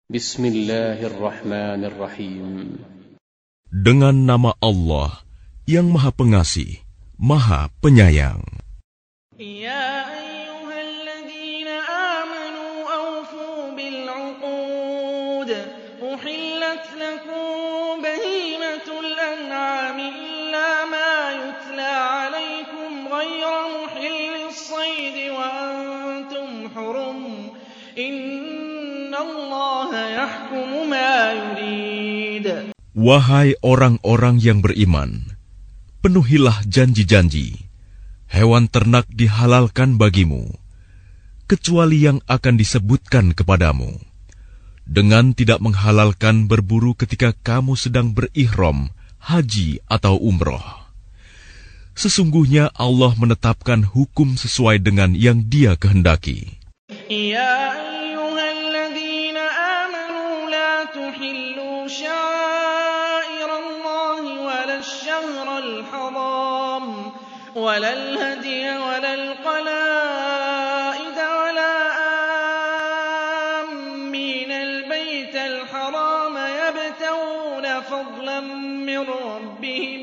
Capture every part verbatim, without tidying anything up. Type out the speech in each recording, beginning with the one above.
Bismillahirrahmanirrahim. Dengan nama Allah yang Maha Pengasih, Maha Penyayang. Ya ayyuhalladzina amanu awfu bil 'uqud. Uhillat lakum bahimatul an'ami illa ma yutla 'alaykum ghayra muhillis sayd wa antum hurum. Innallaha yahkumu ma yurid. Wahai orang-orang yang beriman, penuhilah janji-janji. Hewan ternak dihalalkan bagimu, kecuali yang akan disebutkan kepadamu, dengan tidak menghalalkan berburu ketika kamu sedang berihram, haji atau umroh. Sesungguhnya Allah menetapkan hukum sesuai dengan yang Dia kehendaki. Ya ayyuhalladzina amanu la tuhillu sya'irallahi walasy-syahral haram walal hadiya walal qalaida wala amminal baital haram yabtaghuna fadlan min rabbihim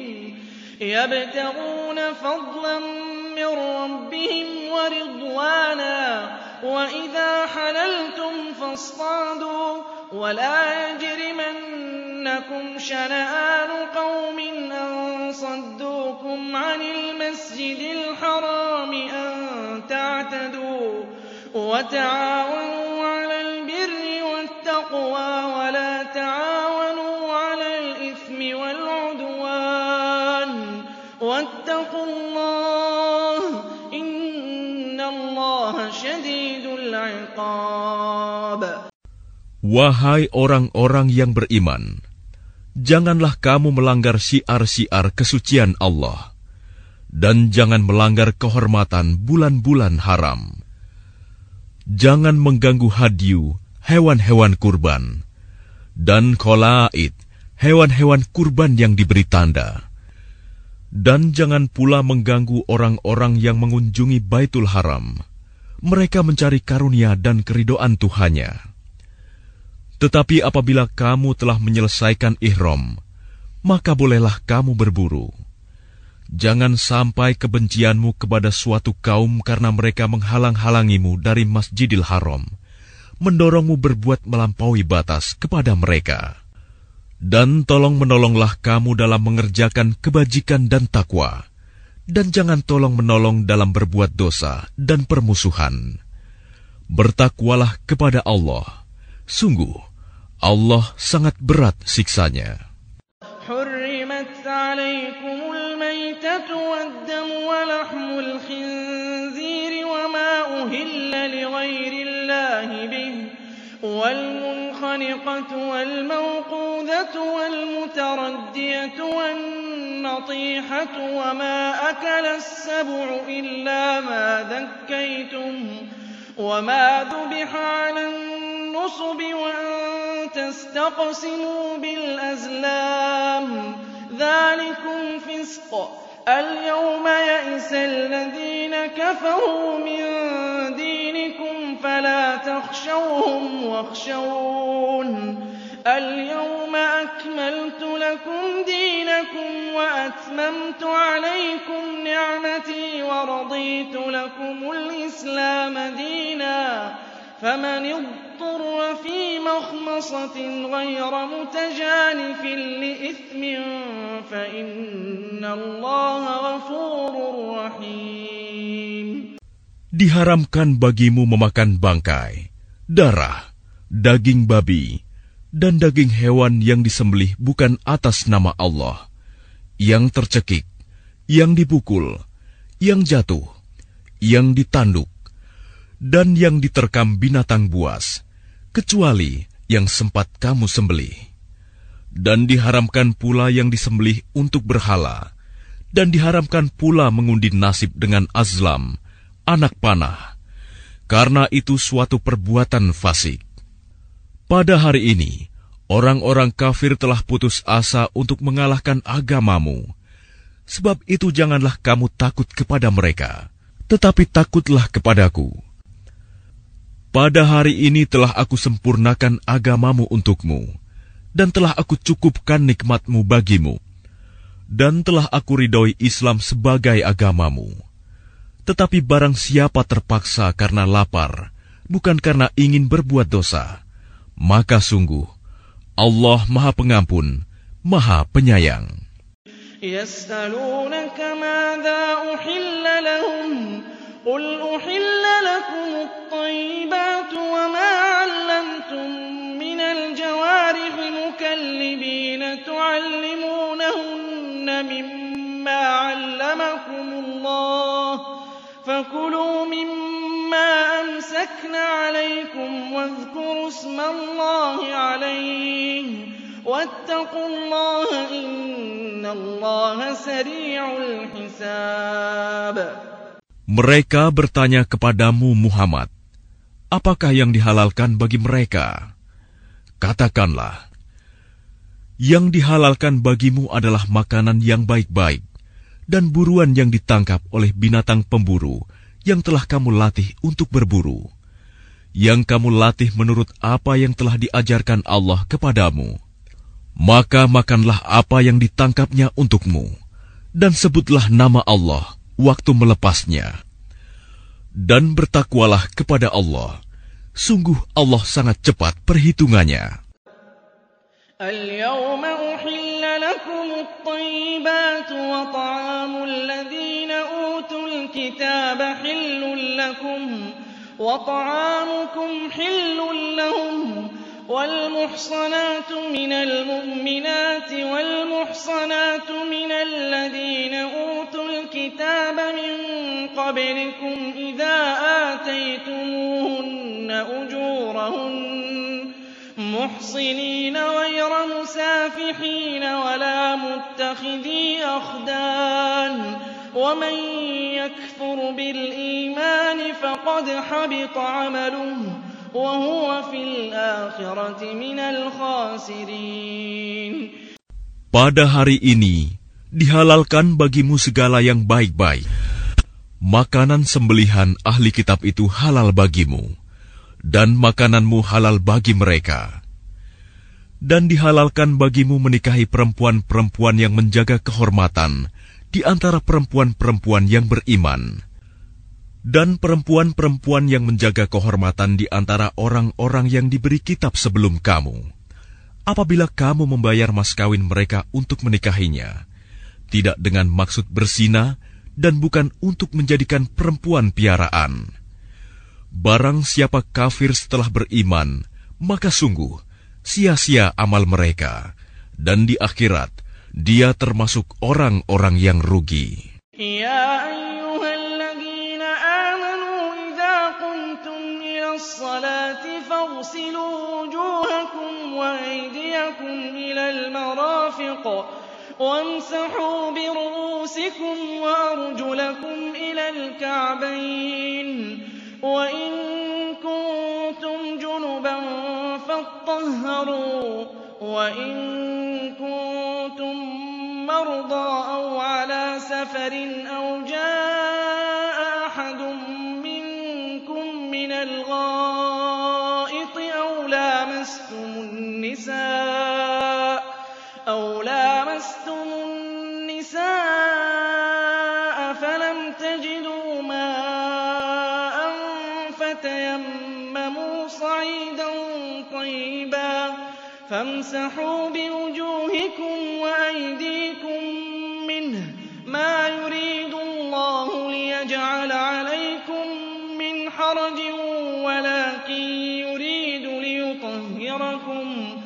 yabtaghuna fadlan min rabbihim wa ridwana وَإِذَا حَلَلْتُمْ فَاصْطَادُوا وَلَا يَجْرِمَنَّكُمْ شَنَآنُ قَوْمٍ أَن صَدُّوكُمْ عَنِ الْمَسْجِدِ الْحَرَامِ أَن تَعْتَدُوا وَتَعَاوَنُوا عَلَى الْبِرِّ وَالتَّقْوَى وَلَا تَعَاوَنُوا عَلَى الْإِثْمِ وَالْعُدْوَانِ وَاتَّقُوا اللَّهَ إِنَّ اللَّهَ شَدِيدُ الْعِقَابِ. Wahai orang-orang yang beriman, janganlah kamu melanggar syiar-syiar kesucian Allah, dan jangan melanggar kehormatan bulan-bulan haram. Jangan mengganggu hadyu, hewan-hewan kurban, dan qalaid, hewan-hewan kurban yang diberi tanda. Dan jangan pula mengganggu orang-orang yang mengunjungi Baitul Haram. Mereka mencari karunia dan keridhaan Tuhannya. Tetapi apabila kamu telah menyelesaikan ihram, maka bolehlah kamu berburu. Jangan sampai kebencianmu kepada suatu kaum karena mereka menghalang-halangimu dari Masjidil Haram, mendorongmu berbuat melampaui batas kepada mereka. Dan tolong-menolonglah kamu dalam mengerjakan kebajikan dan takwa, dan jangan tolong-menolong dalam berbuat dosa dan permusuhan. Bertakwalah kepada Allah. Sungguh, Allah sangat berat siksanya. حُرِّمَتْ عَلَيْكُمُ الْمَيْتَةُ وَالدَّمُ وَلَحْمُ الْخِنزِيرِ وَمَا أُهِلَّ لِغَيْرِ اللَّهِ بِهِ وَالْمُنْخَنِقَةُ وَالْمَوْقُوذَةُ وَالْمُتَرَدِّيَةُ وَالنَّطِيحَةُ وَمَا أَكَلَ السَّبُعُ إِلَّا مَا ذَكَّيْتُمْ وَمَا ذُبِحَ عَلَى النُّصُبِ وَأَن تَسْتَقْسِمُوا بِالْأَزْلَامِ ذَلِكُمْ فِسْقٌ. الْيَوْمَ يَئِسَ الَّذِينَ كَفَرُوا مِن دِينِكُمْ فَلَا تَخْشَوْهُمْ وَاخْشَوْنِ. الْيَوْمَ أَكْمَلْتُ لَكُمْ دِينَكُمْ وَأَتْمَمْتُ عَلَيْكُمْ نِعْمَتِي وَرَضِيتُ لَكُمُ الْإِسْلَامَ دِينًا. فَمَنِ اضْطُرَّ فِي مَخْمَصَةٍ غَيْرَ مُتَجَانِفٍ لِّإِثْمٍ فَإِنَّ اللَّهَ غَفُورٌ رَّحِيمٌ. Diharamkan bagimu memakan bangkai, darah, daging babi, dan daging hewan yang disembelih bukan atas nama Allah, yang tercekik, yang dipukul, yang jatuh, yang ditanduk, dan yang diterkam binatang buas, kecuali yang sempat kamu sembelih. Dan diharamkan pula yang disembelih untuk berhala, dan diharamkan pula mengundi nasib dengan azlam, anak panah, karena itu suatu perbuatan fasik. Pada hari ini, orang-orang kafir telah putus asa untuk mengalahkan agamamu. Sebab itu janganlah kamu takut kepada mereka, tetapi takutlah kepadaku. Pada hari ini telah aku sempurnakan agamamu untukmu, dan telah aku cukupkan nikmatmu bagimu, dan telah aku ridhoi Islam sebagai agamamu. Tetapi barang siapa terpaksa karena lapar, bukan karena ingin berbuat dosa, maka sungguh Allah Maha Pengampun, Maha Penyayang. Yas'alunaka madza uhilla lahum qul uhilla lakum at-tayyibat wa ma 'allamtum minal jawarihi mukallibina tu'allimunahunna mimma 'allamakumullah fakulu mimma amsakna 'alaykum wadhkuru ismallahi 'alayhi wattaqullaha innallaha sari'ul hisab. Mereka bertanya kepadamu Muhammad, apakah yang dihalalkan bagi mereka? Katakanlah, yang dihalalkan bagimu adalah makanan yang baik-baik dan buruan yang ditangkap oleh binatang pemburu yang telah kamu latih untuk berburu, yang kamu latih menurut apa yang telah diajarkan Allah kepadamu. Maka makanlah apa yang ditangkapnya untukmu, dan sebutlah nama Allah waktu melepasnya. Dan bertakwalah kepada Allah. Sungguh Allah sangat cepat perhitungannya. Al-yawma uhilla lakum at-tayyibatu wa ta'amul ladhina utul kitaba hillun lakum wa ta'amukum hillun lahum والمحصنات من المؤمنات والمحصنات من الذين أوتوا الكتاب من قبلكم إذا آتيتموهن أجورهن محصنين غير مسافحين ولا متخذي أخدان ومن يكفر بالإيمان فقد حبط عمله وَهُوَ فِي الْآخِرَةِ مِنَ الْخَاسِرِينَ. Pada hari ini dihalalkan bagimu segala yang baik-baik. Makanan sembelihan ahli kitab itu halal bagimu, dan makananmu halal bagi mereka. Dan dihalalkan bagimu menikahi perempuan-perempuan yang menjaga kehormatan di antara perempuan-perempuan yang beriman, dan perempuan-perempuan yang menjaga kehormatan di antara orang-orang yang diberi kitab sebelum kamu. Apabila kamu membayar mas kawin mereka untuk menikahinya, tidak dengan maksud berzina dan bukan untuk menjadikan perempuan piaraan. Barang siapa kafir setelah beriman, maka sungguh sia-sia amal mereka, dan di akhirat dia termasuk orang-orang yang rugi. Ya الصلاة فاغسلوا وجوهكم وأيديكم إلى المرافق وامسحوا برؤوسكم وأرجلكم إلى الكعبين وإن كنتم جنبا فاطهروا وإن كنتم مرضى أو على سفر أو جاء أحد من الغائط أو لامستم النساء أو لامستم النساء فلم تجدوا ماء فتيمموا صعيدا طيبا فامسحوا بوجوهكم وأيديكم منه ما يريد الله ليجعل عليكم حرج ولكن يريد ليطهركم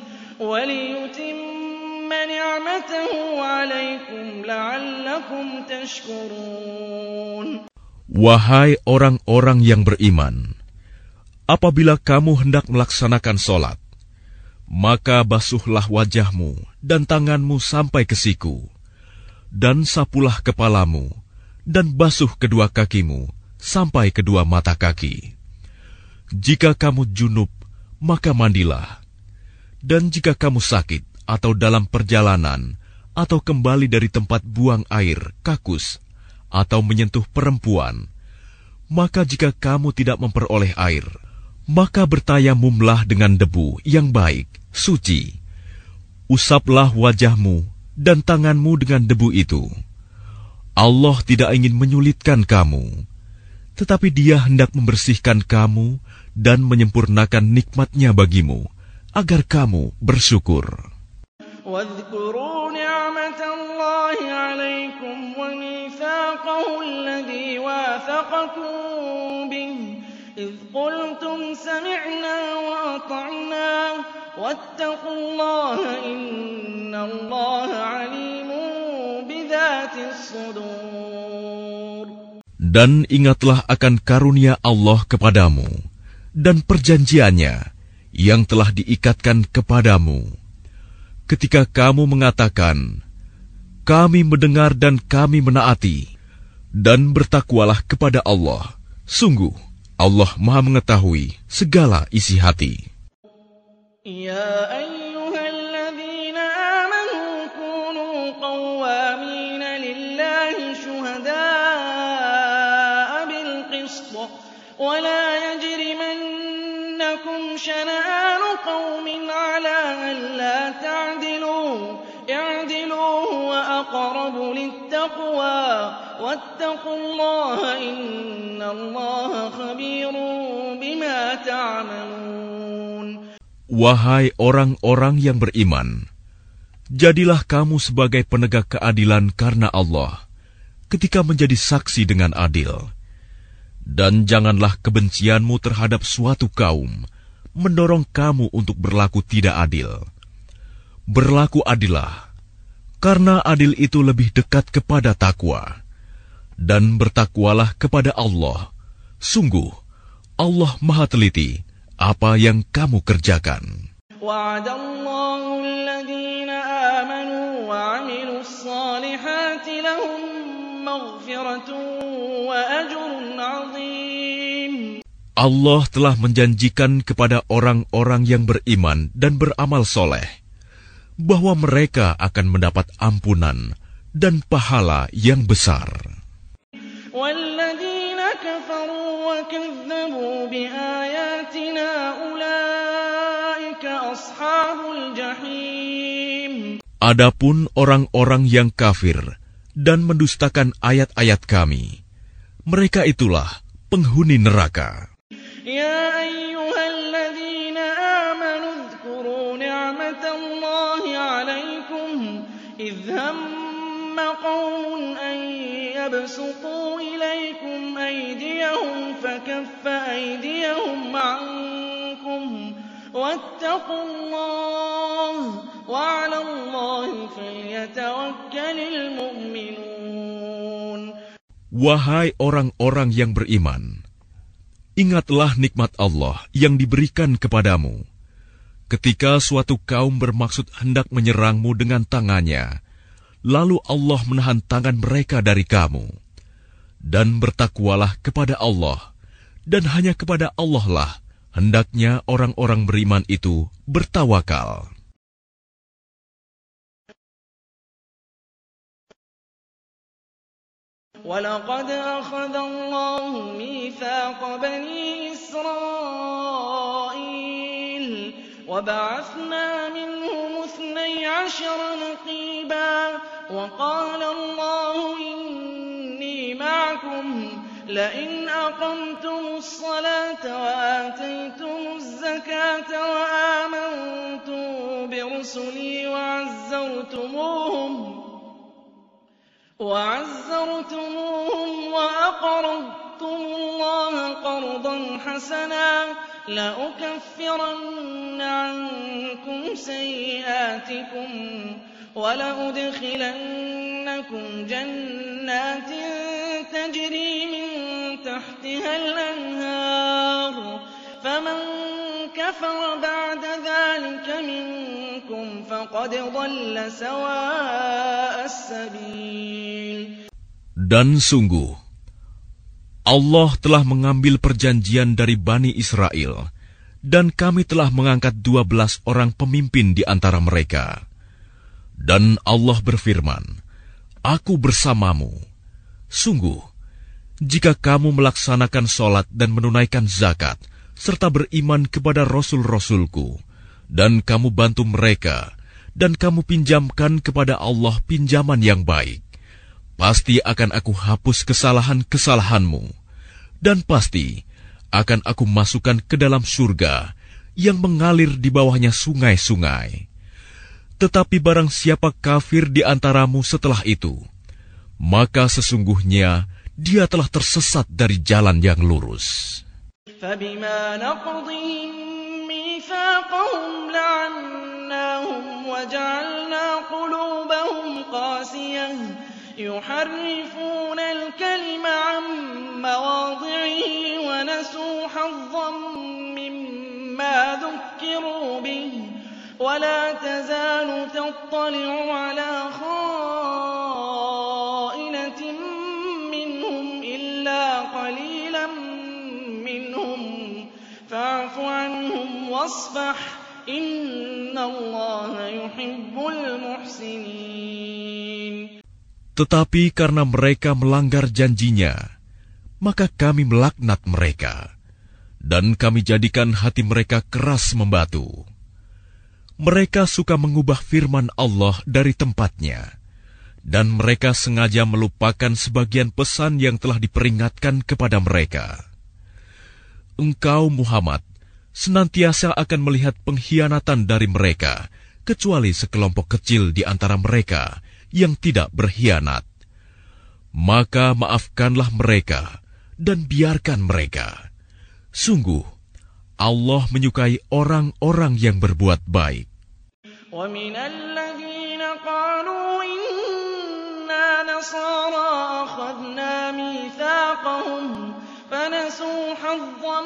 وليتم نعمته عليكم لعلكم تشكرون. Wahai orang-orang yang beriman, apabila kamu hendak melaksanakan sholat, maka basuhlah wajahmu dan tanganmu sampai ke siku, dan sapulah kepalamu, dan basuh kedua kakimu sampai kedua mata kaki. Jika kamu junub, maka mandilah. Dan jika kamu sakit atau dalam perjalanan, atau kembali dari tempat buang air, kakus, atau menyentuh perempuan, maka jika kamu tidak memperoleh air, maka bertayamumlah dengan debu yang baik, suci. Usaplah wajahmu dan tanganmu dengan debu itu. Allah tidak ingin menyulitkan kamu, tetapi Dia hendak membersihkan kamu dan menyempurnakan nikmat-Nya bagimu, agar kamu bersyukur. واذكروا نعمة الله عليكم وميثاقه الذي واثقكم به إذ قلتم سمعنا وأطعنا واتقوا الله إن الله عليم بذات الصدور. Dan ingatlah akan karunia Allah kepadamu dan perjanjiannya yang telah diikatkan kepadamu. Ketika kamu mengatakan, kami mendengar dan kami menaati, dan bertakwalah kepada Allah, sungguh Allah Maha mengetahui segala isi hati. Ya ayyuhalladzina amanu kunu qawwamina lillahi syuhada'a bil qist wa la yajrimannakum shana'anu qawmin 'ala an la ta'dilu i'dilu huwa aqrabu lit-taqwa wattaqullaha innallaha khabirun bima ta'malun. Wahai orang-orang yang beriman, jadilah kamu sebagai penegak keadilan karena Allah ketika menjadi saksi dengan adil. Dan janganlah kebencianmu terhadap suatu kaum mendorong kamu untuk berlaku tidak adil. Berlaku adillah, karena adil itu lebih dekat kepada takwa. Dan bertakwalah kepada Allah. Sungguh, Allah Maha teliti apa yang kamu kerjakan. Wa'adallahu alladhina amanu wa 'amilus salihati lahum maghfiratun wa ajrun 'azim. Allah telah menjanjikan kepada orang-orang yang beriman dan beramal soleh bahwa mereka akan mendapat ampunan dan pahala yang besar. وَالَّذِينَ كَفَرُوا وَكَذَّبُوا بِآيَاتِنَا أُولَئِكَ أَصْحَابُ الْجَحِيمِ. Adapun orang-orang yang kafir dan mendustakan ayat-ayat kami, mereka itulah penghuni neraka. يَا أَيُّهَا الَّذِينَ آمَنُوا اذْكُرُوا نِعْمَةَ اللَّهِ عَلَيْكُمْ إِذْ هَمَّ قَوْمٌ أَن يَبْسُطُوا إِلَيْكُمْ أَيْدِيَهُمْ فَكَفَّ أَيْدِيَهُمْ عَنكُمْ وَاتَّقُوا اللَّهَ وَعَلَى اللَّهِ فَلْيَتَوَكَّلِ الْمُؤْمِنُونَ. Wahai orang-orang yang beriman, ingatlah nikmat Allah yang diberikan kepadamu. Ketika suatu kaum bermaksud hendak menyerangmu dengan tangannya, lalu Allah menahan tangan mereka dari kamu. Dan bertakwalah kepada Allah, dan hanya kepada Allah lah hendaknya orang-orang beriman itu bertawakal. وَلَقَدْ أَخَذَ اللَّهُ مِيثَاقَ بَنِي إِسْرَائِيلَ وَبَعَثْنَا مِنْهُمُ اثْنَيْ عَشَرَ نَقِيبًا وَقَالَ اللَّهُ إِنِّي مَعَكُمْ لَئِنْ أَقَمْتُمُ الصَّلَاةَ وَآتَيْتُمُ الزَّكَاةَ وَآمَنْتُمْ بِرُسُلِي وَعَزَّرْتُمُوهُمْ وَعَزَّرْتُمُوهُمْ وَأَقْرَضْتُمُ اللَّهَ قَرْضًا حَسَنًا لَأُكَفِّرَنَّ عَنكُمْ سَيِّئَاتِكُمْ وَلَأُدْخِلَنَّكُمْ جَنَّاتٍ تَجْرِي مِن تَحْتِهَا الْأَنْهَارُ فَمَن كَفَرَ بَعْدَ ذَلِكَ مِنكُمْ فَقَدْ ضَلَّ سَوَاءَ السَّبِيلِ. Dan sungguh, Allah telah mengambil perjanjian dari Bani Israel, dan kami telah mengangkat dua belas orang pemimpin di antara mereka. Dan Allah berfirman, Aku bersamamu. Sungguh, jika kamu melaksanakan sholat dan menunaikan zakat, serta beriman kepada Rasul-Rasulku, dan kamu bantu mereka, dan kamu pinjamkan kepada Allah pinjaman yang baik, pasti akan aku hapus kesalahan-kesalahanmu, dan pasti akan aku masukkan ke dalam surga yang mengalir di bawahnya sungai-sungai. Tetapi barang siapa kafir di antaramu setelah itu, maka sesungguhnya dia telah tersesat dari jalan yang lurus. فَبِمَا نَقْضِهِم مِّيثَاقَهُمْ لَعَنَّاهُمْ وَجَعَلْنَا قُلُوبَهُمْ قَاسِيَةً يُحَرِّفُونَ الْكَلِمَ عَن مَّوَاضِعِهِ وَنَسُوا حَظًّا مِّمَّا ذُكِّرُوا بِهِ ولا تزال تطلع على خائنة منهم إلا قليلا منهم فاعف عنهم واصفح إن الله يحب المحسنين. Tetapi karena mereka melanggar janjinya, maka kami melaknat mereka, dan kami jadikan hati mereka keras membatu. Mereka suka mengubah firman Allah dari tempatnya, dan mereka sengaja melupakan sebagian pesan yang telah diperingatkan kepada mereka. Engkau, Muhammad, senantiasa akan melihat pengkhianatan dari mereka, kecuali sekelompok kecil di antara mereka yang tidak berkhianat. Maka maafkanlah mereka, dan biarkan mereka. Sungguh, Allah menyukai orang-orang yang berbuat baik. وَمِنَ الَّذِينَ قَالُوا إِنَّا نَصَارَىٰ أَخَذْنَا مِيثَاقَهُمْ فَنَسُوا حَظًّا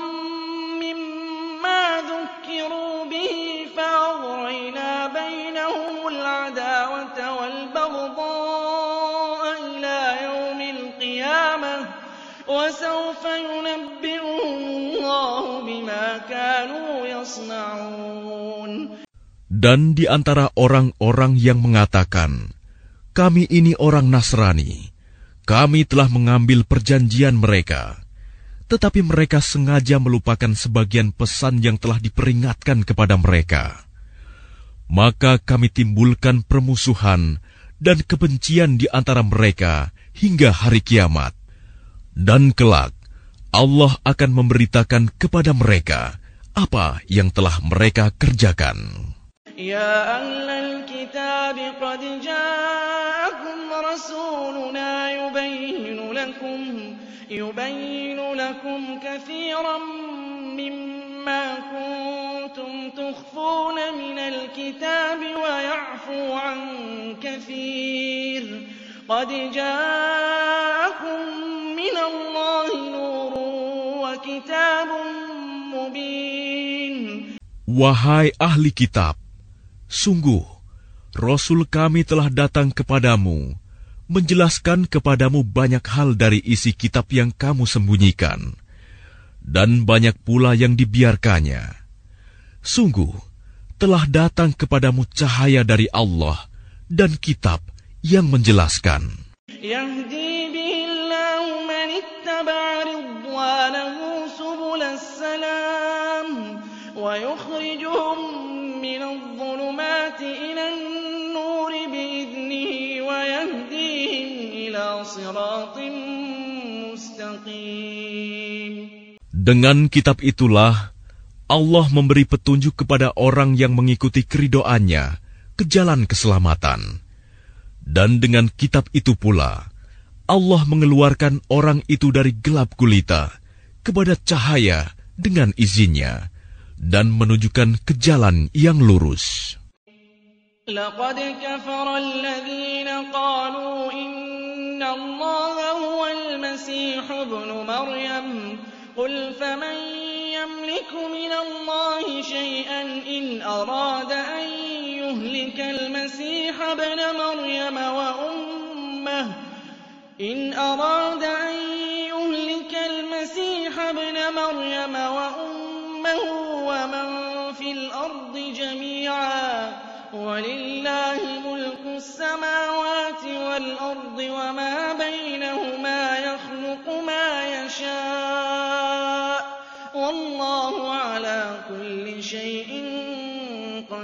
مِّمَّا ذُكِّرُوا بِهِ فَأَغْرَيْنَا بَيْنَهُمُ الْعَدَاوَةَ وَالْبَغْضَاءَ إِلَىٰ يَوْمِ الْقِيَامَةِ وَسَوْفَ يُنَبِّئُهُمُ اللَّهُ بِمَا كَانُوا يَصْنَعُونَ. Dan di antara orang-orang yang mengatakan, kami ini orang Nasrani, kami telah mengambil perjanjian mereka, tetapi mereka sengaja melupakan sebagian pesan yang telah diperingatkan kepada mereka. Maka kami timbulkan permusuhan dan kebencian di antara mereka hingga hari kiamat. Dan kelak, Allah akan memberitakan kepada mereka apa yang telah mereka kerjakan. يا أهل الكتاب قد جاءكم رسولنا يبين لكم يبين لكم كثيرا مما كنتم تخفون من الكتاب ويعفو عن كثير قد جاءكم من الله نور وكتاب مبين. Wahai ahli kitab, sungguh, Rasul kami telah datang kepadamu, menjelaskan kepadamu banyak hal dari isi kitab yang kamu sembunyikan, dan banyak pula yang dibiarkannya. Sungguh, telah datang kepadamu cahaya dari Allah dan kitab yang menjelaskan. يهدي به الله من اتبع رضوانه سبل السلام ويخرجهم من الظلمات إلى النور بإذنه ويهديهم إلى صراط مستقيم. Dengan kitab itulah Allah memberi petunjuk kepada orang yang mengikuti keridoannya ke jalan keselamatan. Dan dengan kitab itu pula Allah mengeluarkan orang itu dari gelap gulita kepada cahaya dengan izinnya, dan menunjukkan ke jalan yang lurus. لقد كفر الذين قالوا إن الله هو المسيح ابن مريم قل فمن يملك من الله شيئا إن أراد أن يهلك المسيح ابن مريم وأمه إن أراد أن يهلك المسيح ابن مريم وأمه ومن في الأرض جميعا ولله ملك السماوات والأرض وما بينهما يخلق ما يشاء والله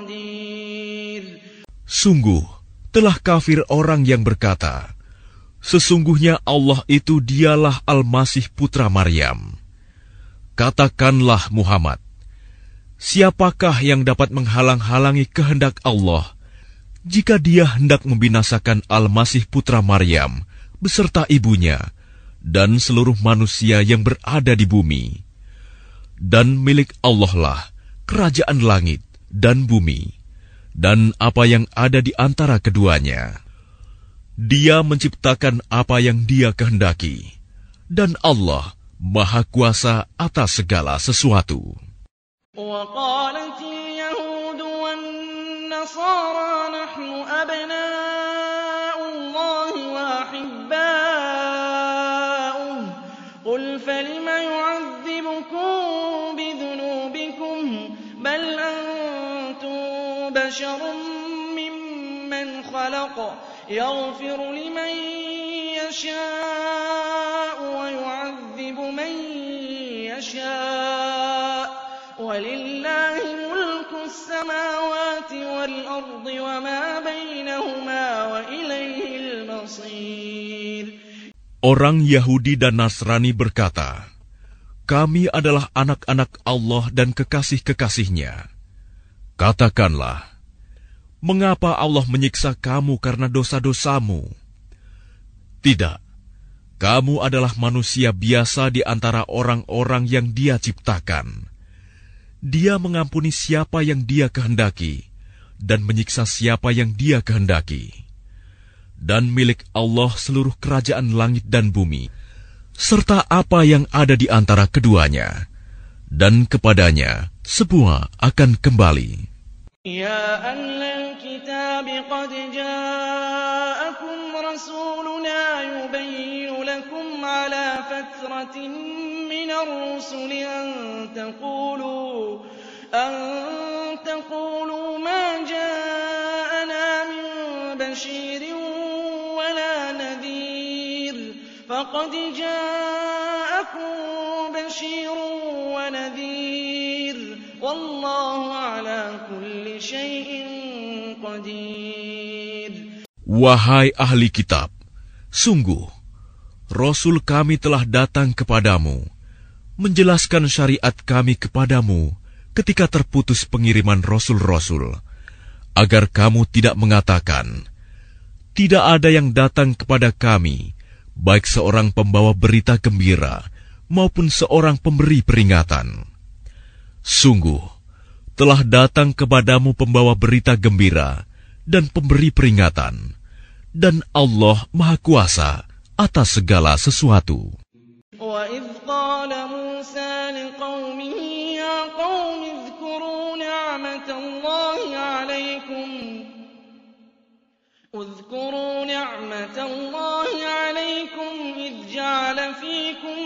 قدير. Sungguh, telah kafir orang yang berkata, sesungguhnya Allah itu dialah Al-Masih putra Maryam. Katakanlah Muhammad, siapakah yang dapat menghalang-halangi kehendak Allah jika dia hendak membinasakan Al-Masih putra Maryam beserta ibunya dan seluruh manusia yang berada di bumi? Dan milik Allah lah kerajaan langit dan bumi, dan apa yang ada di antara keduanya. Dia menciptakan apa yang Dia kehendaki, dan Allah Maha Kuasa atas segala sesuatu. وقالت اليهود والنصارى نحن أبناء الله وأحباؤه قل فلم يعذبكم بذنوبكم بل أنتم بشر ممن خلق يغفر لمن يشاء ويعذب من يشاء ولله ملك السماوات والأرض وما بينهما وإليه المصير. Orang Yahudi dan Nasrani berkata, kami adalah anak-anak Allah dan kekasih-kekasihnya. Katakanlah, mengapa Allah menyiksa kamu karena dosa-dosamu? Tidak, kamu adalah manusia biasa di antara orang-orang yang Dia ciptakan. Dia mengampuni siapa yang Dia kehendaki dan menyiksa siapa yang Dia kehendaki. Dan milik Allah seluruh kerajaan langit dan bumi, serta apa yang ada di antara keduanya, dan kepadanya semua akan kembali. Ya ahlal kitab qad ja'akum rasuluna yubayyinu lakum ala fatratin minar rusuli an taqulu an taqulu ma ja'ana min bashirin wala nadhir faqad ja'akum bashirun wa nadhir wallahu ala kulli syai'in qadir. Wahai ahli kitab, sungguh Rasul kami telah datang kepadamu, menjelaskan syariat kami kepadamu ketika terputus pengiriman Rasul-Rasul, agar kamu tidak mengatakan, tidak ada yang datang kepada kami, baik seorang pembawa berita gembira maupun seorang pemberi peringatan. Sungguh, telah datang kepadamu pembawa berita gembira dan pemberi peringatan, dan Allah Maha Kuasa atas segala sesuatu. وَإِذْ قَالَ مُوسَى لِقَوْمِهِ يَا قَوْمِ اذْكُرُوا نِعْمَةَ اللَّهِ عَلَيْكُمْ اذْكُرُوا نِعْمَةَ اللَّهِ عَلَيْكُمْ إِذْ جَعَلَ فِيكُمْ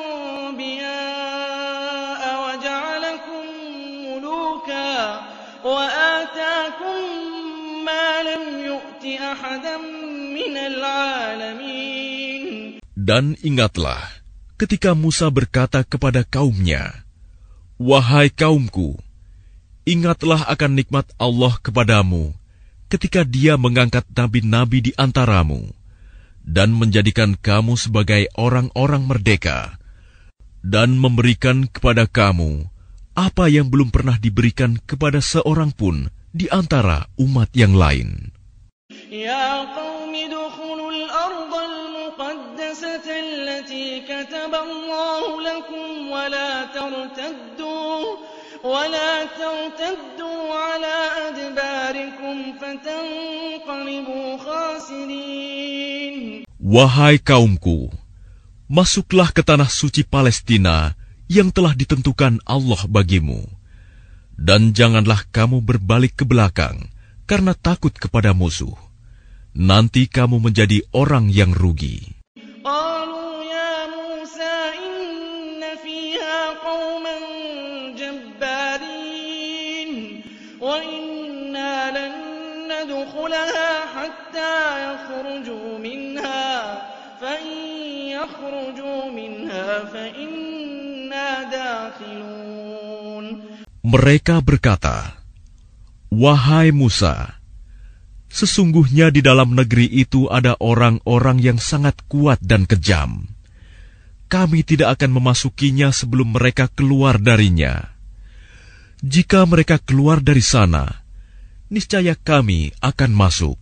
أَنْبِيَاءَ وَجَعَلَكُمْ مُلُوكًا وَآتَاكُمْ مَا لَمْ يُؤْتِ أَحَدًا مِنَ الْعَالَمِينَ. Dan ingatlah ketika Musa berkata kepada kaumnya, wahai kaumku, ingatlah akan nikmat Allah kepadamu ketika Dia mengangkat nabi-nabi di antaramu dan menjadikan kamu sebagai orang-orang merdeka dan memberikan kepada kamu apa yang belum pernah diberikan kepada seorang pun di antara umat yang lain. Ya qaumi dukhulul ardal muqaddasata allati kataballahu lakum wa la tartaddu wa la tartaddu ala adbarikum fatanqalibu khasirin. Wahai kaumku, masuklah ke tanah suci Palestina yang telah ditentukan Allah bagimu, dan janganlah kamu berbalik ke belakang karena takut kepada musuh. Nanti kamu menjadi orang yang rugi. Qalu ya Musa inna fiha qauman jabbarin wa inna lan nadkhulaha hatta yakhruju minha fa in yakhruju minha fa inna dakhilun. Mereka berkata, Wahai Musa, sesungguhnya di dalam negeri itu ada orang-orang yang sangat kuat dan kejam. Kami tidak akan memasukinya sebelum mereka keluar darinya. Jika mereka keluar dari sana, niscaya kami akan masuk.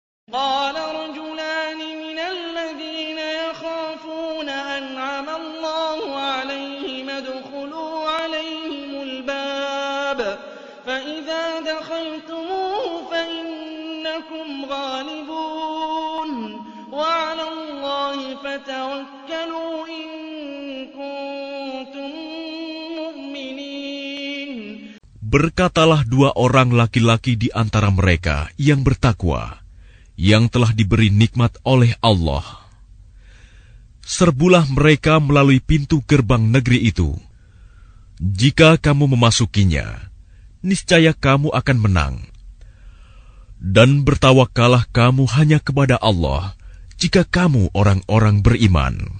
Berkatalah dua orang laki-laki di antara mereka yang bertakwa, yang telah diberi nikmat oleh Allah. Serbulah mereka melalui pintu gerbang negeri itu. Jika kamu memasukinya, niscaya kamu akan menang. Dan bertawakkallah kamu hanya kepada Allah, jika kamu orang-orang beriman.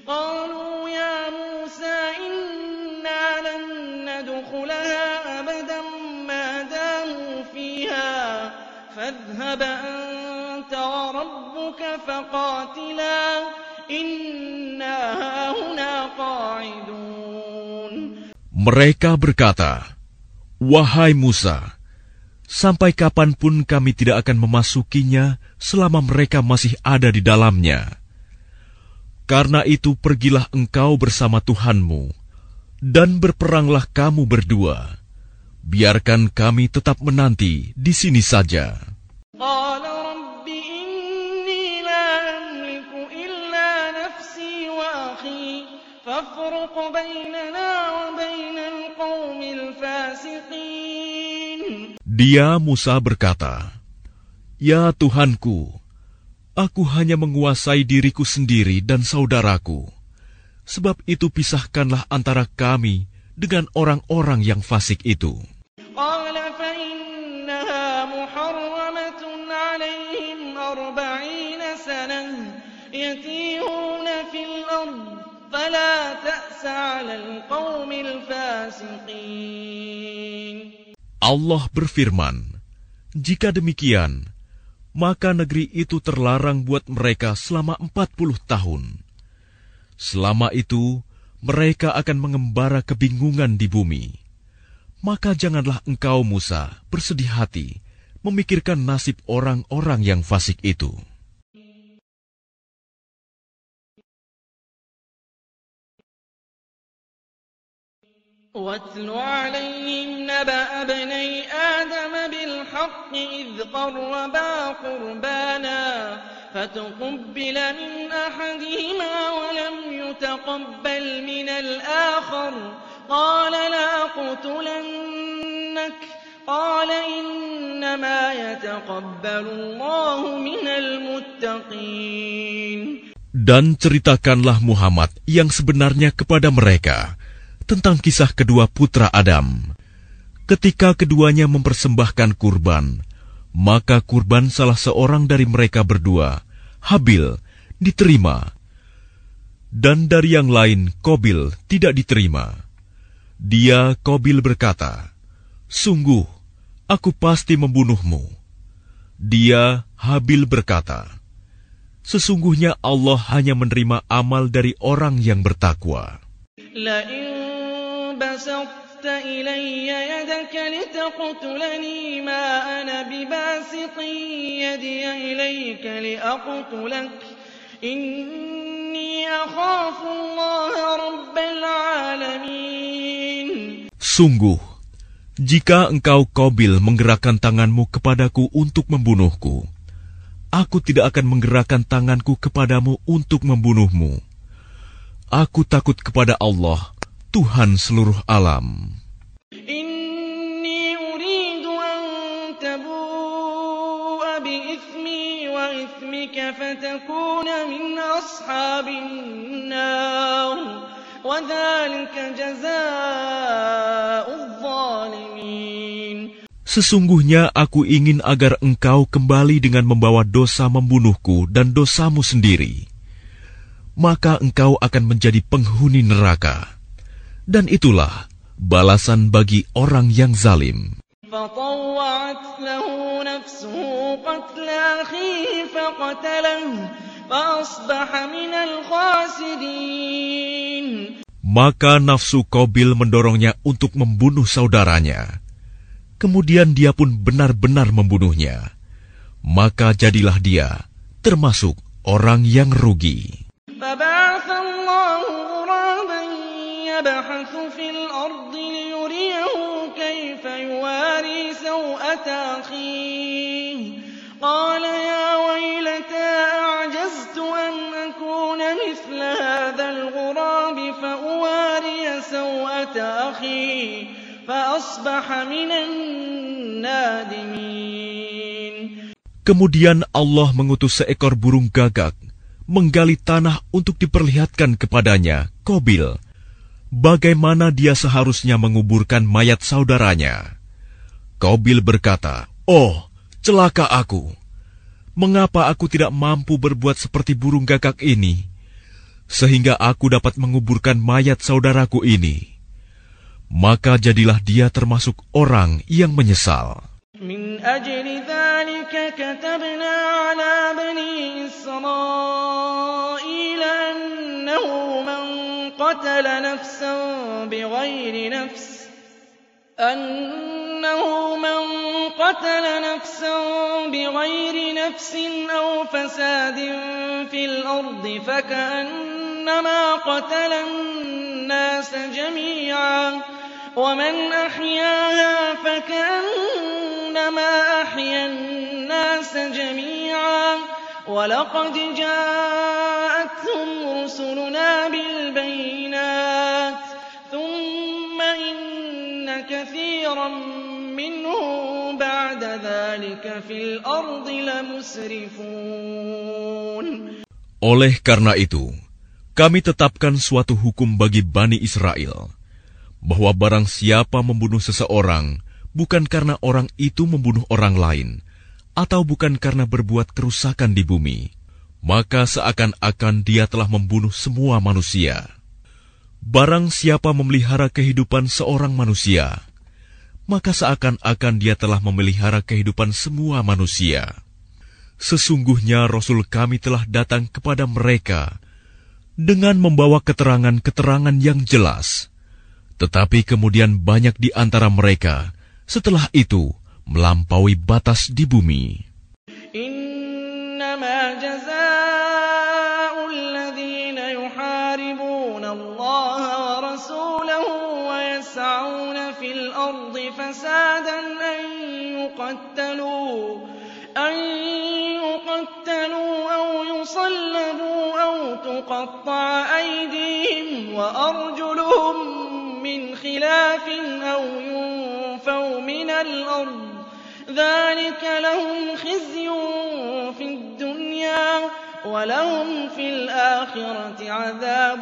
فاذهب أنت وربك فقاتلا إنا هاهنا قاعدون. Mereka berkata, Wahai Musa, sampai kapanpun kami tidak akan memasukinya selama mereka masih ada di dalamnya. Karena itu pergilah engkau bersama Tuhanmu, dan berperanglah kamu berdua. Biarkan kami tetap menanti di sini saja. Dia Musa berkata, Ya Tuhanku, aku hanya menguasai diriku sendiri dan saudaraku. Sebab itu pisahkanlah antara kami dengan orang-orang yang fasik itu. Allah berfirman, jika demikian, maka negeri itu terlarang buat mereka selama empat puluh tahun. Selama itu, mereka akan mengembara kebingungan di bumi. Maka janganlah engkau, Musa, bersedih hati memikirkan nasib orang-orang yang fasik itu. وَاتْلُ عَلَيْهِمْ نَبَأَ ابْنَيْ آدَمَ بِالْحَقِّ إِذْ قَرَّبَا قُرْبَانًا فَتُقُبِّلَ مِنْ أَحَدِهِمَا وَلَمْ يُتَقَبَّلْ مِنَ الْآخَرِ قَالَ لَأَقْتُلَنَّكَ قَالَ إِنَّمَا يَتَقَبَّلُ اللَّهُ مِنَ الْمُتَّقِينَ. Dan ceritakanlah Muhammad yang sebenarnya kepada mereka tentang kisah kedua putra Adam. Ketika keduanya mempersembahkan kurban, maka kurban salah seorang dari mereka berdua, Habil, diterima. Dan dari yang lain, Qabil, tidak diterima. Dia, Qabil, berkata, Sungguh, aku pasti membunuhmu. Dia, Habil, berkata, Sesungguhnya Allah hanya menerima amal dari orang yang bertakwa. بسطت إلي يدك لتقتلني ما أنا بباسط يدي إليك لأقتلك إني أخاف الله رب العالمين. Sungguh, jika engkau Qabil menggerakkan tanganmu kepadaku untuk membunuhku, aku tidak akan menggerakkan tanganku kepadamu untuk membunuhmu. Aku takut kepada Allah, Tuhan seluruh alam. Inni uridu an tabu'a bi ithmi wa ithmika fatakuna min ashabin nar wa dhalika jazaa'udz zalimin. Sesungguhnya aku ingin agar engkau kembali dengan membawa dosa membunuhku dan dosamu sendiri. Maka engkau akan menjadi penghuni neraka. Dan itulah balasan bagi orang yang zalim. فطوعت له نفسه قتل أخيه فقتله فأصبح من الخاسرين. Maka nafsu Qabil mendorongnya untuk membunuh saudaranya. Kemudian dia pun benar-benar membunuhnya. Maka jadilah dia termasuk orang yang rugi. فبعث الله غرابا يبحث في الأرض ليريه كيف يواري سوءة أخيه قال يا ويلتى أعجزت أن أكون مثل هذا الغراب فأواري سوءة أخي فأصبح من النادمين. Kemudian Allah mengutus seekor burung gagak menggali tanah untuk diperlihatkan kepadanya, Qabil, bagaimana dia seharusnya menguburkan mayat saudaranya. Qabil berkata, "Oh, celaka aku! Mengapa aku tidak mampu berbuat seperti burung gagak ini, sehingga aku dapat menguburkan mayat saudaraku ini?" Maka jadilah dia termasuk orang yang menyesal. من أجل ذلك كتبنا على بني إسرائيل أنه من قتل نفسا بغير نفس أنه من قتل نفسا بغير نفس أو فساد في الأرض فكأنما قتل الناس جميعا ومن أحياها فكأنما أحيا الناس جميعا ولقد جاءتهم رسلنا بالبينات ثم إن كثيرا منهم بعد ذلك في الأرض لمسرفون. Oleh karena itu, kami tetapkan suatu hukum bagi Bani Israel, bahwa barang siapa membunuh seseorang, bukan karena orang itu membunuh orang lain, atau bukan karena berbuat kerusakan di bumi, maka seakan-akan dia telah membunuh semua manusia. Barang siapa memelihara kehidupan seorang manusia, maka seakan-akan dia telah memelihara kehidupan semua manusia. Sesungguhnya Rasul kami telah datang kepada mereka dengan membawa keterangan-keterangan yang jelas. Tetapi kemudian banyak di antara mereka setelah itu melampaui batas di bumi. Innama jazaa'u alladhina yuharibuna Allah wa rasulahu wa yas'auna fil ardi fasadan an yuqattalu an yuqattalu aw yusallabu aw tuqatta'a aydihim wa arjuluhum من خلاف أو ينفوا من الأرض ذلك لهم خزي في الدنيا ولهم في الآخرة عذاب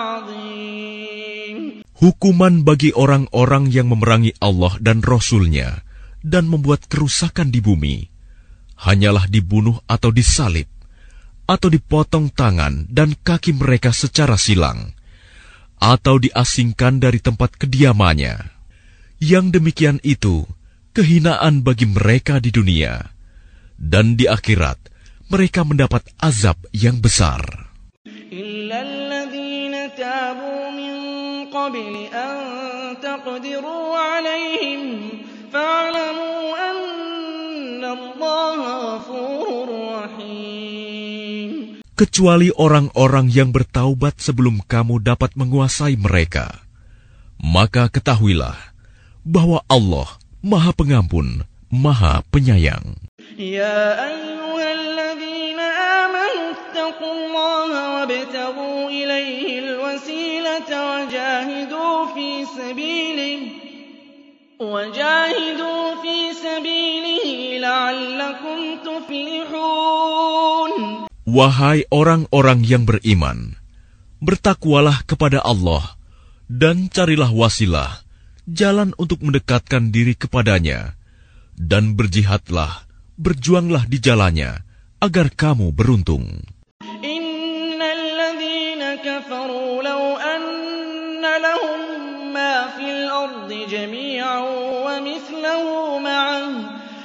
عظيم. Hukuman bagi orang-orang yang memerangi Allah dan Rasul-Nya dan membuat kerusakan di bumi hanyalah dibunuh atau disalib atau dipotong tangan dan kaki mereka secara silang, atau diasingkan dari tempat kediamannya. Yang demikian itu kehinaan bagi mereka di dunia, dan di akhirat mereka mendapat azab yang besar. Illa alladhina tabu min qabli an taqdiru alaihim fa'lamu anna Allaha ghafurur rahim. Kecuali orang-orang yang bertaubat sebelum kamu dapat menguasai mereka. Maka ketahuilah bahwa Allah Maha Pengampun, Maha Penyayang. Ya ayyuhalladzina amanu ittaqullaha wabtaghu ilaihil wasilata wajahidu fi sabilihi wajahidu fi sabilihi la'allakum tuflihun. Wahai orang-orang yang beriman, bertakwalah kepada Allah dan carilah wasilah, jalan untuk mendekatkan diri kepadanya, dan berjihadlah, berjuanglah di jalannya, agar kamu beruntung. Innal ladzina kafaru law anna lahum ma fil ardi jami'an wa mithluhu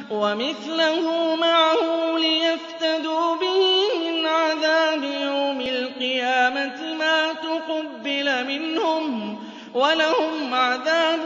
ومثله معه ليفتدوا به من عذاب يوم القيامة ما تقبل منهم ولهم عذاب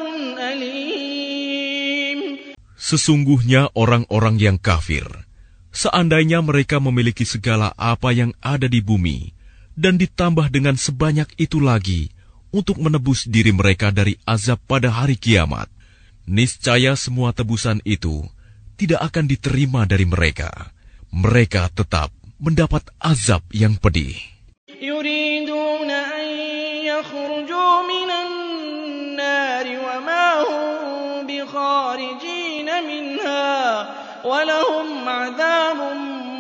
أليم. Sesungguhnya orang-orang yang kafir, seandainya mereka memiliki segala apa yang ada di bumi, dan ditambah dengan sebanyak itu lagi untuk menebus diri mereka dari azab pada hari kiamat, niscaya semua tebusan itu tidak akan diterima dari mereka. Mereka tetap mendapat azab yang pedih. Yuriduna an yakhruju minan nar wa ma hum bikharijin minha wa lahum 'adzabun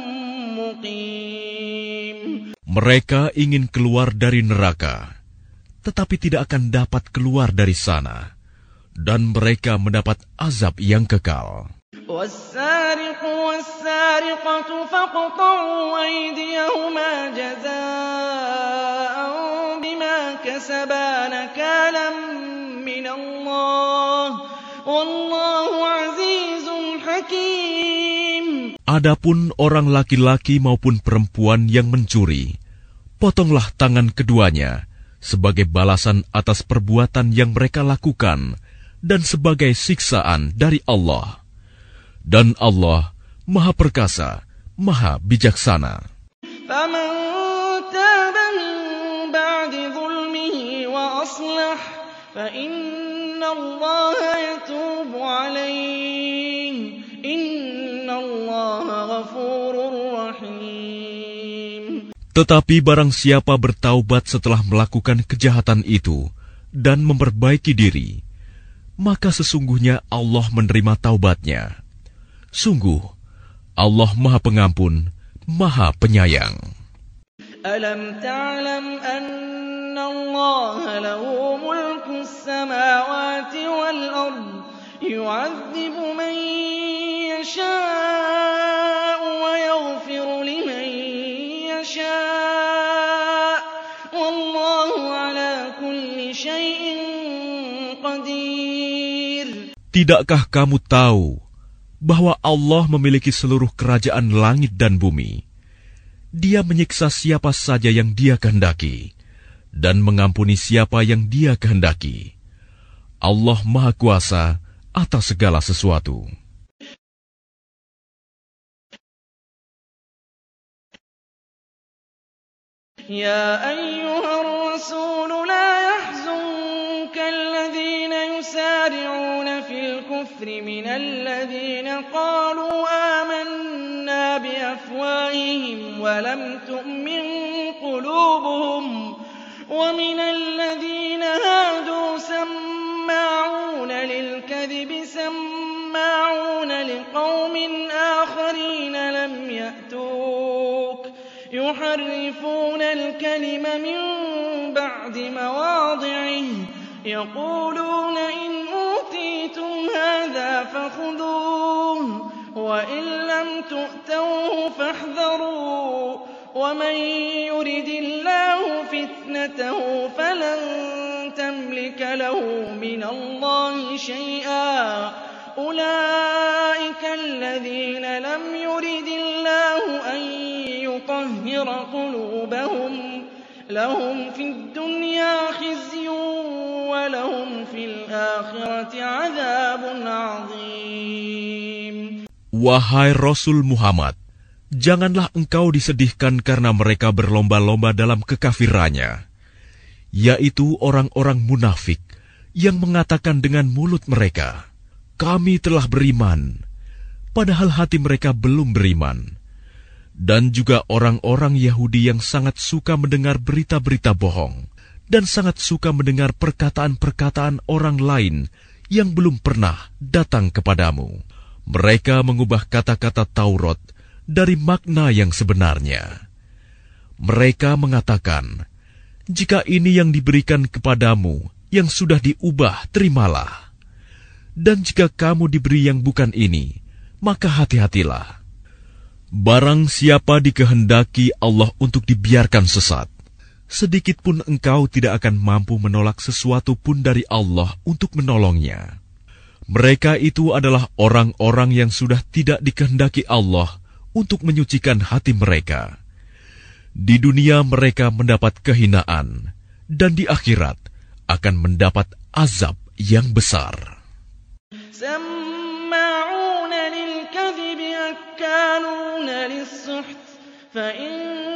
muqim. Mereka ingin keluar dari neraka, tetapi tidak akan dapat keluar dari sana, dan mereka mendapat azab yang kekal. وَالسَّارِقُ وَالسَّارِقَةُ فَاقْطَعُوا أَيْدِيَهُمَا جَزَاءً بِمَا كَسَبَا نَكَالًا مِّنَ اللَّهِ وَاللَّهُ عَزِيزٌ حَكِيمٌ. Adapun orang laki-laki maupun perempuan yang mencuri, potonglah tangan keduanya sebagai balasan atas perbuatan yang mereka lakukan dan sebagai siksaan dari Allah. Dan Allah Maha Perkasa, Maha Bijaksana. فَمَن تَابَ مِن بَعْدِ ظُلْمِهِ وَأَصْلَحَ فَإِنَّ اللَّهَ يَتُوبُ عَلَيْهِ إِنَّ اللَّهَ غَفُورٌ رَّحِيمٌ. Tetapi barang siapa bertaubat setelah melakukan kejahatan itu dan memperbaiki diri, maka sesungguhnya Allah menerima taubatnya. Sungguh, Allah Maha Pengampun, Maha Penyayang. Alam ta'lam anna Allah lahu mulku as-samawati wal ard yu'adzibu man yasha'u wa yaghfiru liman yasha' wallahu ala kulli syai'in qadir. Tidakkah kamu tahu bahwa Allah memiliki seluruh kerajaan langit dan bumi? Dia menyiksa siapa saja yang Dia kehendaki dan mengampuni siapa yang Dia kehendaki. Allah Maha Kuasa atas segala sesuatu. Ya ayyuhar rasul la yahzunka alladhina yusari'una fil kufri minal ladhina qalu amanna bi afwahihim wa lam tu'min qulubuhum wa minal ladhina hadu samma'una lil kadhibi samma'una liqaumin akharina lam ya'tuk يحرفون الكلم من بعد مواضعه يقولون إن أوتيتم هذا فخذوه وإن لم تؤتوه فاحذروا ومن يرد الله فتنته فلن تملك له من الله شيئا أولئك الذين لم يرد الله أن يطهر قلوبهم لهم في الدنيا خزي ولهم في الآخرة عذاب عظيم. Wahai Rasul Muhammad, janganlah engkau disedihkan karena mereka berlomba-lomba dalam kekafirannya, yaitu orang-orang munafik yang mengatakan dengan mulut mereka, kami telah beriman, padahal hati mereka belum beriman. Dan juga orang-orang Yahudi yang sangat suka mendengar berita-berita bohong dan sangat suka mendengar perkataan-perkataan orang lain yang belum pernah datang kepadamu. Mereka mengubah kata-kata Taurat dari makna yang sebenarnya. Mereka mengatakan, jika ini yang diberikan kepadamu yang sudah diubah, terimalah. Dan jika kamu diberi yang bukan ini, maka hati-hatilah. Barang siapa dikehendaki Allah untuk dibiarkan sesat, sedikit pun engkau tidak akan mampu menolak sesuatu pun dari Allah untuk menolongnya. Mereka itu adalah orang-orang yang sudah tidak dikehendaki Allah untuk menyucikan hati mereka. Di dunia mereka mendapat kehinaan, dan di akhirat akan mendapat azab yang besar. سماعون للكذب أكالون للسحت فإن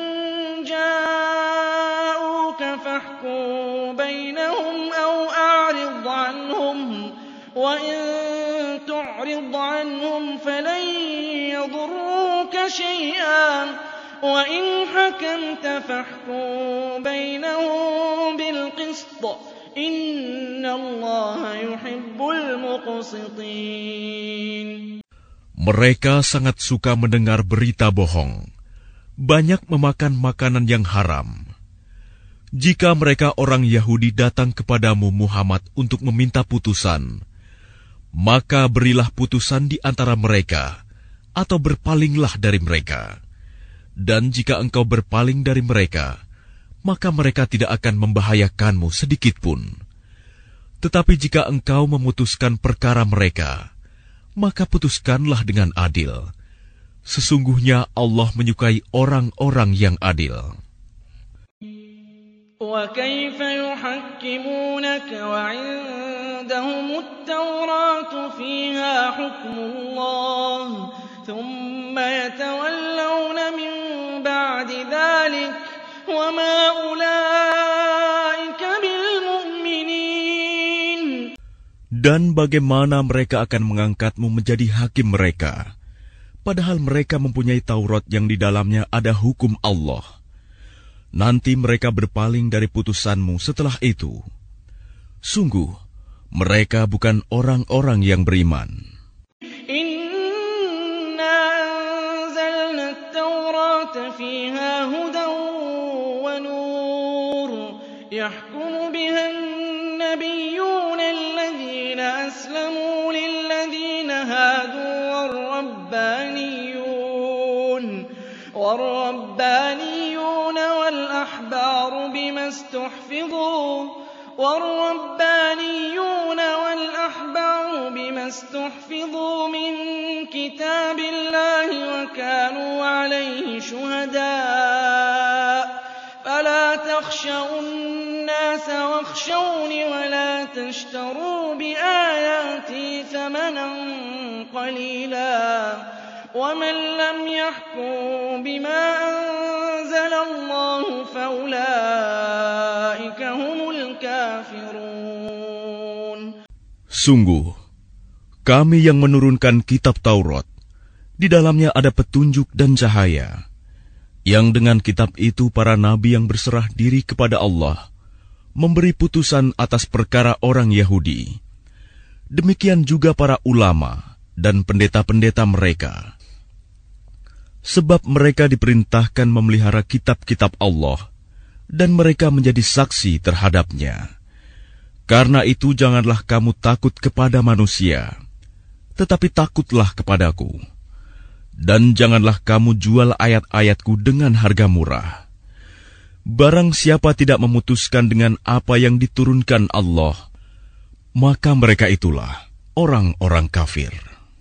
جاءوك فاحكم بينهم أو أعرض عنهم وإن تعرض عنهم فلن يضروك شيئا وإن حكمت فاحكم بينهم بالقسط إن الله يحب المقسطين. Mereka sangat suka mendengar berita bohong, banyak memakan makanan yang haram. Jika mereka orang Yahudi datang kepadamu Muhammad untuk meminta putusan, maka berilah putusan di antara mereka, atau berpalinglah dari mereka. Dan jika engkau berpaling dari mereka, maka mereka tidak akan membahayakanmu sedikitpun. Tetapi jika engkau memutuskan perkara mereka, maka putuskanlah dengan adil. Sesungguhnya Allah menyukai orang-orang yang adil. وَكَيْفَ يُحَكِّمُونَكَ وَعِندَهُمُ التَّوْرَاةُ فِيهَا حُكْمُ اللَّهِ ثُمَّ يَتَوَلَّوْنَ مِن بَعْدِ ذَلِكَ وَمَا أُولَئِكَ بِالْمُؤْمِنِينَ. Dan bagaimana mereka akan mengangkatmu menjadi hakim mereka, padahal mereka mempunyai Taurat yang di dalamnya ada hukum Allah. Nanti mereka berpaling dari putusanmu setelah itu. Sungguh, mereka bukan orang-orang yang beriman. Inna anzalna at-taurata fiha hudan wa nur yahkumu biha an-nabiyyuna alladhina aslamu lilladhina hadu war-rabbaniyun war-rabbaniyun wal-ahbar bima istuhfidhu والربانيون والأحبار بما استحفظوا من كتاب الله وكانوا عليه شهداء فلا تخشوا الناس واخشوني ولا تشتروا بآياتي ثمنا قليلا ومن لم يحكم بما أنزل الله فأولئك هم Sungguh, kami yang menurunkan kitab Taurat, di dalamnya ada petunjuk dan cahaya, yang dengan kitab itu para nabi yang berserah diri kepada Allah, memberi putusan atas perkara orang Yahudi. Demikian juga para ulama dan pendeta-pendeta mereka. Sebab mereka diperintahkan memelihara kitab-kitab Allah, dan mereka menjadi saksi terhadapnya. Karena itu janganlah kamu takut kepada manusia, tetapi takutlah kepadaku. Dan janganlah kamu jual ayat-ayatku dengan harga murah. Barang siapa tidak memutuskan dengan apa yang diturunkan Allah, maka mereka itulah orang-orang kafir.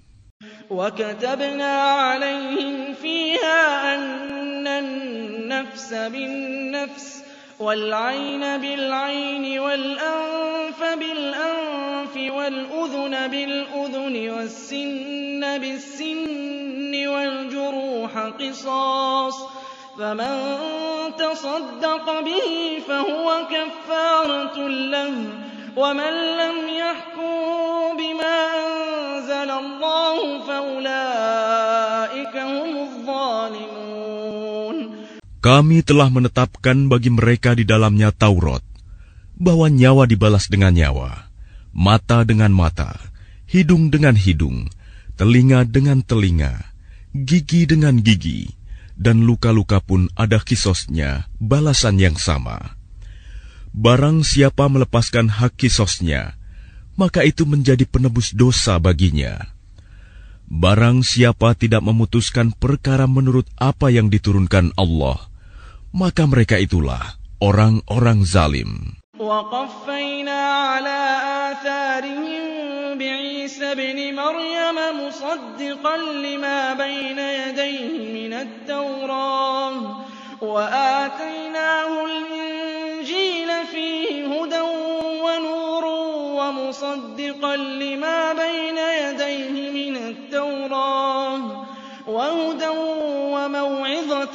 وَكَتَبْنَا عَلَيْهِمْ فِيهَا أَنَّ النَّفْسَ بِالنَّفْسِ وَالْعَيْنَ بِالْعَيْنِ وَالْأَنفَ بِالْأَنفِ وَالْأُذُنَ بِالْأُذُنِ وَالسِّنَّ بِالسِّنِّ وَالْجُرُوحَ قِصَاصٌ فَمَن تَصَدَّقَ بِهِ فَهُوَ كَفَّارَةٌ لَّهُ وَمَن لَّمْ يَحْكُم بِمَا أَنزَلَ اللَّهُ فَأُولَٰئِكَ هُمُ الظَّالِمُونَ. Kami telah menetapkan bagi mereka di dalamnya Taurat, bahwa nyawa dibalas dengan nyawa, mata dengan mata, hidung dengan hidung, telinga dengan telinga, gigi dengan gigi, dan luka-luka pun ada kisosnya, balasan yang sama. Barang siapa melepaskan hak kisosnya, maka itu menjadi penebus dosa baginya. Barang siapa tidak memutuskan perkara menurut apa yang diturunkan Allah, maka mereka itulah orang-orang zalim. وَقَفَّيْنَا عَلَىٰ آثَارِهِم بِعِيسَى ابن مريم مصدقا لما بين يديه من التوراة وآتيناه الإنجيل فيه هدى ونور ومصدقا لما بين يديه من التوراة وهدى وموعظة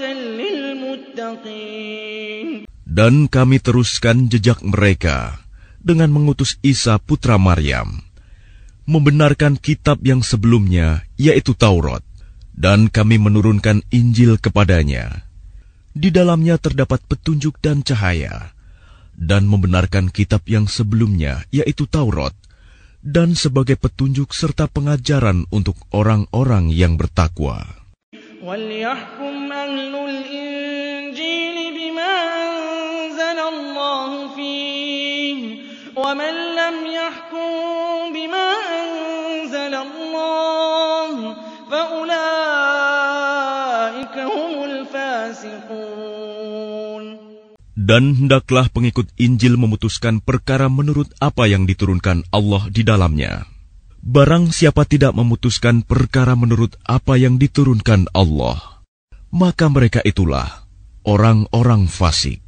للمتقين. Dan kami teruskan jejak mereka dengan mengutus Isa putra Maryam, membenarkan kitab yang sebelumnya, yaitu Taurat, dan kami menurunkan Injil kepadanya. Di dalamnya terdapat petunjuk dan cahaya, dan membenarkan kitab yang sebelumnya, yaitu Taurat, dan sebagai petunjuk serta pengajaran untuk orang-orang yang bertakwa. وَلْيَحْكُمْ أَهْلُ الْإِنجِيلِ بِمَا أَنزَلَ اللَّهُ فِيهِ وَمَنْ لَمْ يَحْكُمْ بِمَا أَنزَلَ اللَّهُ فَأُولَئِكَ هُمُ الْفَاسِقُونَ. Dan hendaklah pengikut Injil memutuskan perkara menurut apa yang diturunkan Allah di dalamnya. Barang siapa tidak memutuskan perkara menurut apa yang diturunkan Allah, maka mereka itulah orang-orang fasik.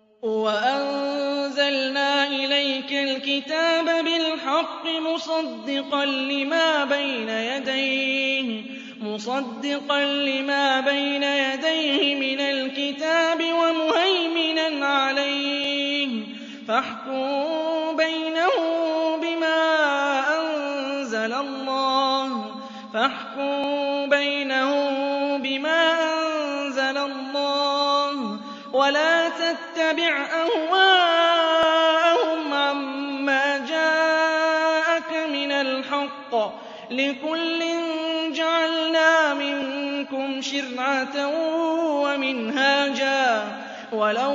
وَأَنزَلْنَا إِلَيْكَ الْكِتَابَ بِالْحَقِّ مُصَدِّقًا لِمَا بَيْنَ يَدَيْهِ مُصَدِّقًا لِمَا بَيْنَ يَدَيْهِ مِنَ الْكِتَابِ وَمُهَيْمِنًا عَلَيْهِ فَاحْكُم بَيْنَهُم بِمَا أَنزَلَ اللَّهُ فَاحْكُم بَيْنَهُم بِمَا أَنزَلَ اللَّهُ وَلَا تَتَّبِعْ أَهْوَاءَهُمْ عَمَّا جَاءَكَ مِنَ الْحَقِّ لِكُلٍّ جَعَلْنَا مِنكُمْ شِرْعَةً وَمِنْهَاجًا وَلَوْ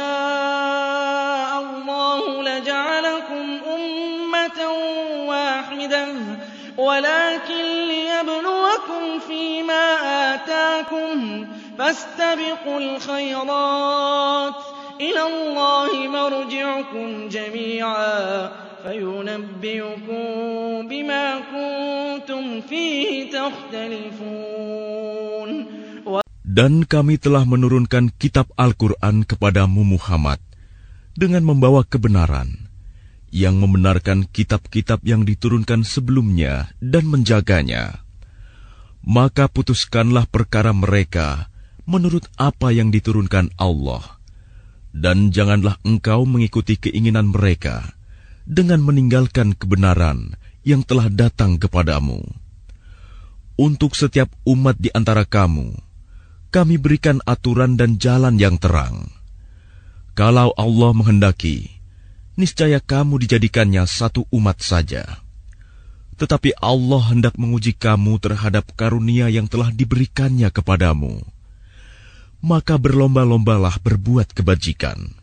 شَاءَ اللَّهُ لَجَعَلَكُمْ أُمَّةً وَاحِدَةً وَلَكِنْ لِيَبْلُوَكُمْ فِيمَا آتَاكُمْ فَاسْتَبِقُوا الْخَيْرَاتِ إِلَى اللَّهِ مَرْجِعُكُمْ جَمِيعًا فَيُنَبِّئُكُم بِمَا كُنتُمْ فِيهِ تَخْتَلِفُونَ. Dan kami telah menurunkan kitab Al-Quran kepadamu Muhammad dengan membawa kebenaran, yang membenarkan kitab-kitab yang diturunkan sebelumnya dan menjaganya. Maka putuskanlah perkara mereka menurut apa yang diturunkan Allah, dan janganlah engkau mengikuti keinginan mereka dengan meninggalkan kebenaran yang telah datang kepadamu. Untuk setiap umat di antara kamu, kami berikan aturan dan jalan yang terang. Kalau Allah menghendaki, niscaya kamu dijadikannya satu umat saja. Tetapi Allah hendak menguji kamu terhadap karunia yang telah diberikannya kepadamu. Maka berlomba-lombalah berbuat kebajikan.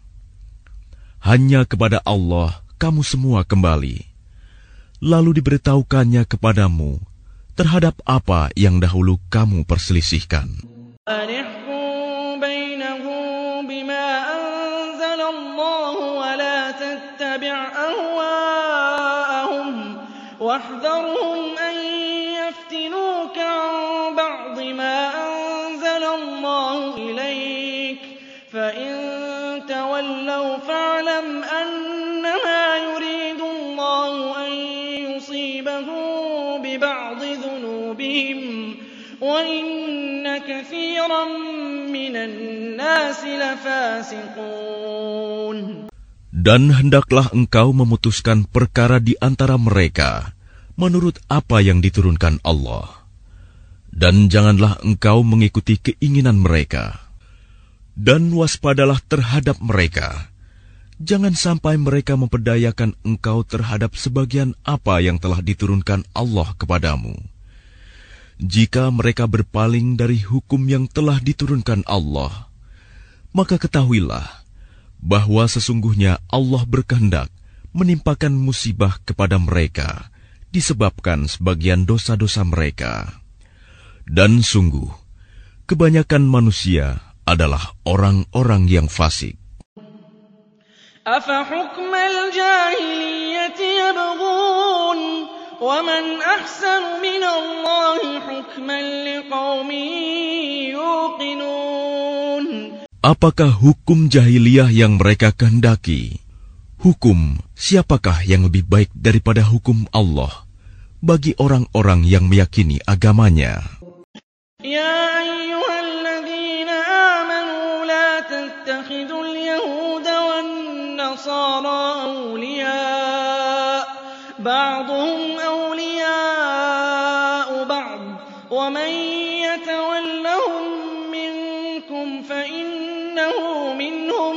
Hanya kepada Allah kamu semua kembali. Lalu diberitahukannya kepadamu terhadap apa yang dahulu kamu perselisihkan. أَنِحْكُم بَيْنَهُم بِمَا أَنزَلَ اللَّهُ وَلَا تَتَّبِعْ أَهْوَاءَهُمْ وَاحْذَرْهُمْ أَن يَفْتِنُوكَ عَن بَعْضِ مَا أَنزَلَ اللَّهُ إِلَيْكَ فَإِن تَوَلَّوْا فَاعْلَمْ أَنَّمَا يُرِيدُ اللَّهُ أَن يُصِيبَهُم بِبَعْضِ ذُنُوبِهِمْ وَإِنَّ كَثِيرًا مِنَ النَّاسِ لَفَاسِقُونَ. Dan hendaklah engkau memutuskan perkara di antara mereka menurut apa yang diturunkan Allah. Dan janganlah engkau mengikuti keinginan mereka. Dan waspadalah terhadap mereka. Jangan sampai mereka memperdayakan engkau terhadap sebagian apa yang telah diturunkan Allah kepadamu. Jika mereka berpaling dari hukum yang telah diturunkan Allah, maka ketahuilah bahwa sesungguhnya Allah berkehendak menimpakan musibah kepada mereka disebabkan sebagian dosa-dosa mereka. Dan sungguh, kebanyakan manusia adalah orang-orang yang fasik. أَفَحُكْمَ الْجَاهِلِيَّةِ يَبْغُونَ وَمَنْ أَحْسَنُ مِنَ اللَّهِ حُكْمًا لِقَوْمٍ يُوقِنُونَ. Apakah hukum jahiliyah yang mereka kehendaki? Hukum siapakah yang lebih baik daripada hukum Allah bagi orang-orang yang meyakini agamanya? Ya ayyuhalladzina amanu la tattakhidul yahuda wan nasara awliya ba'duhum awliya'u ba'd wa man yatawallahum minkum fa innahu minhum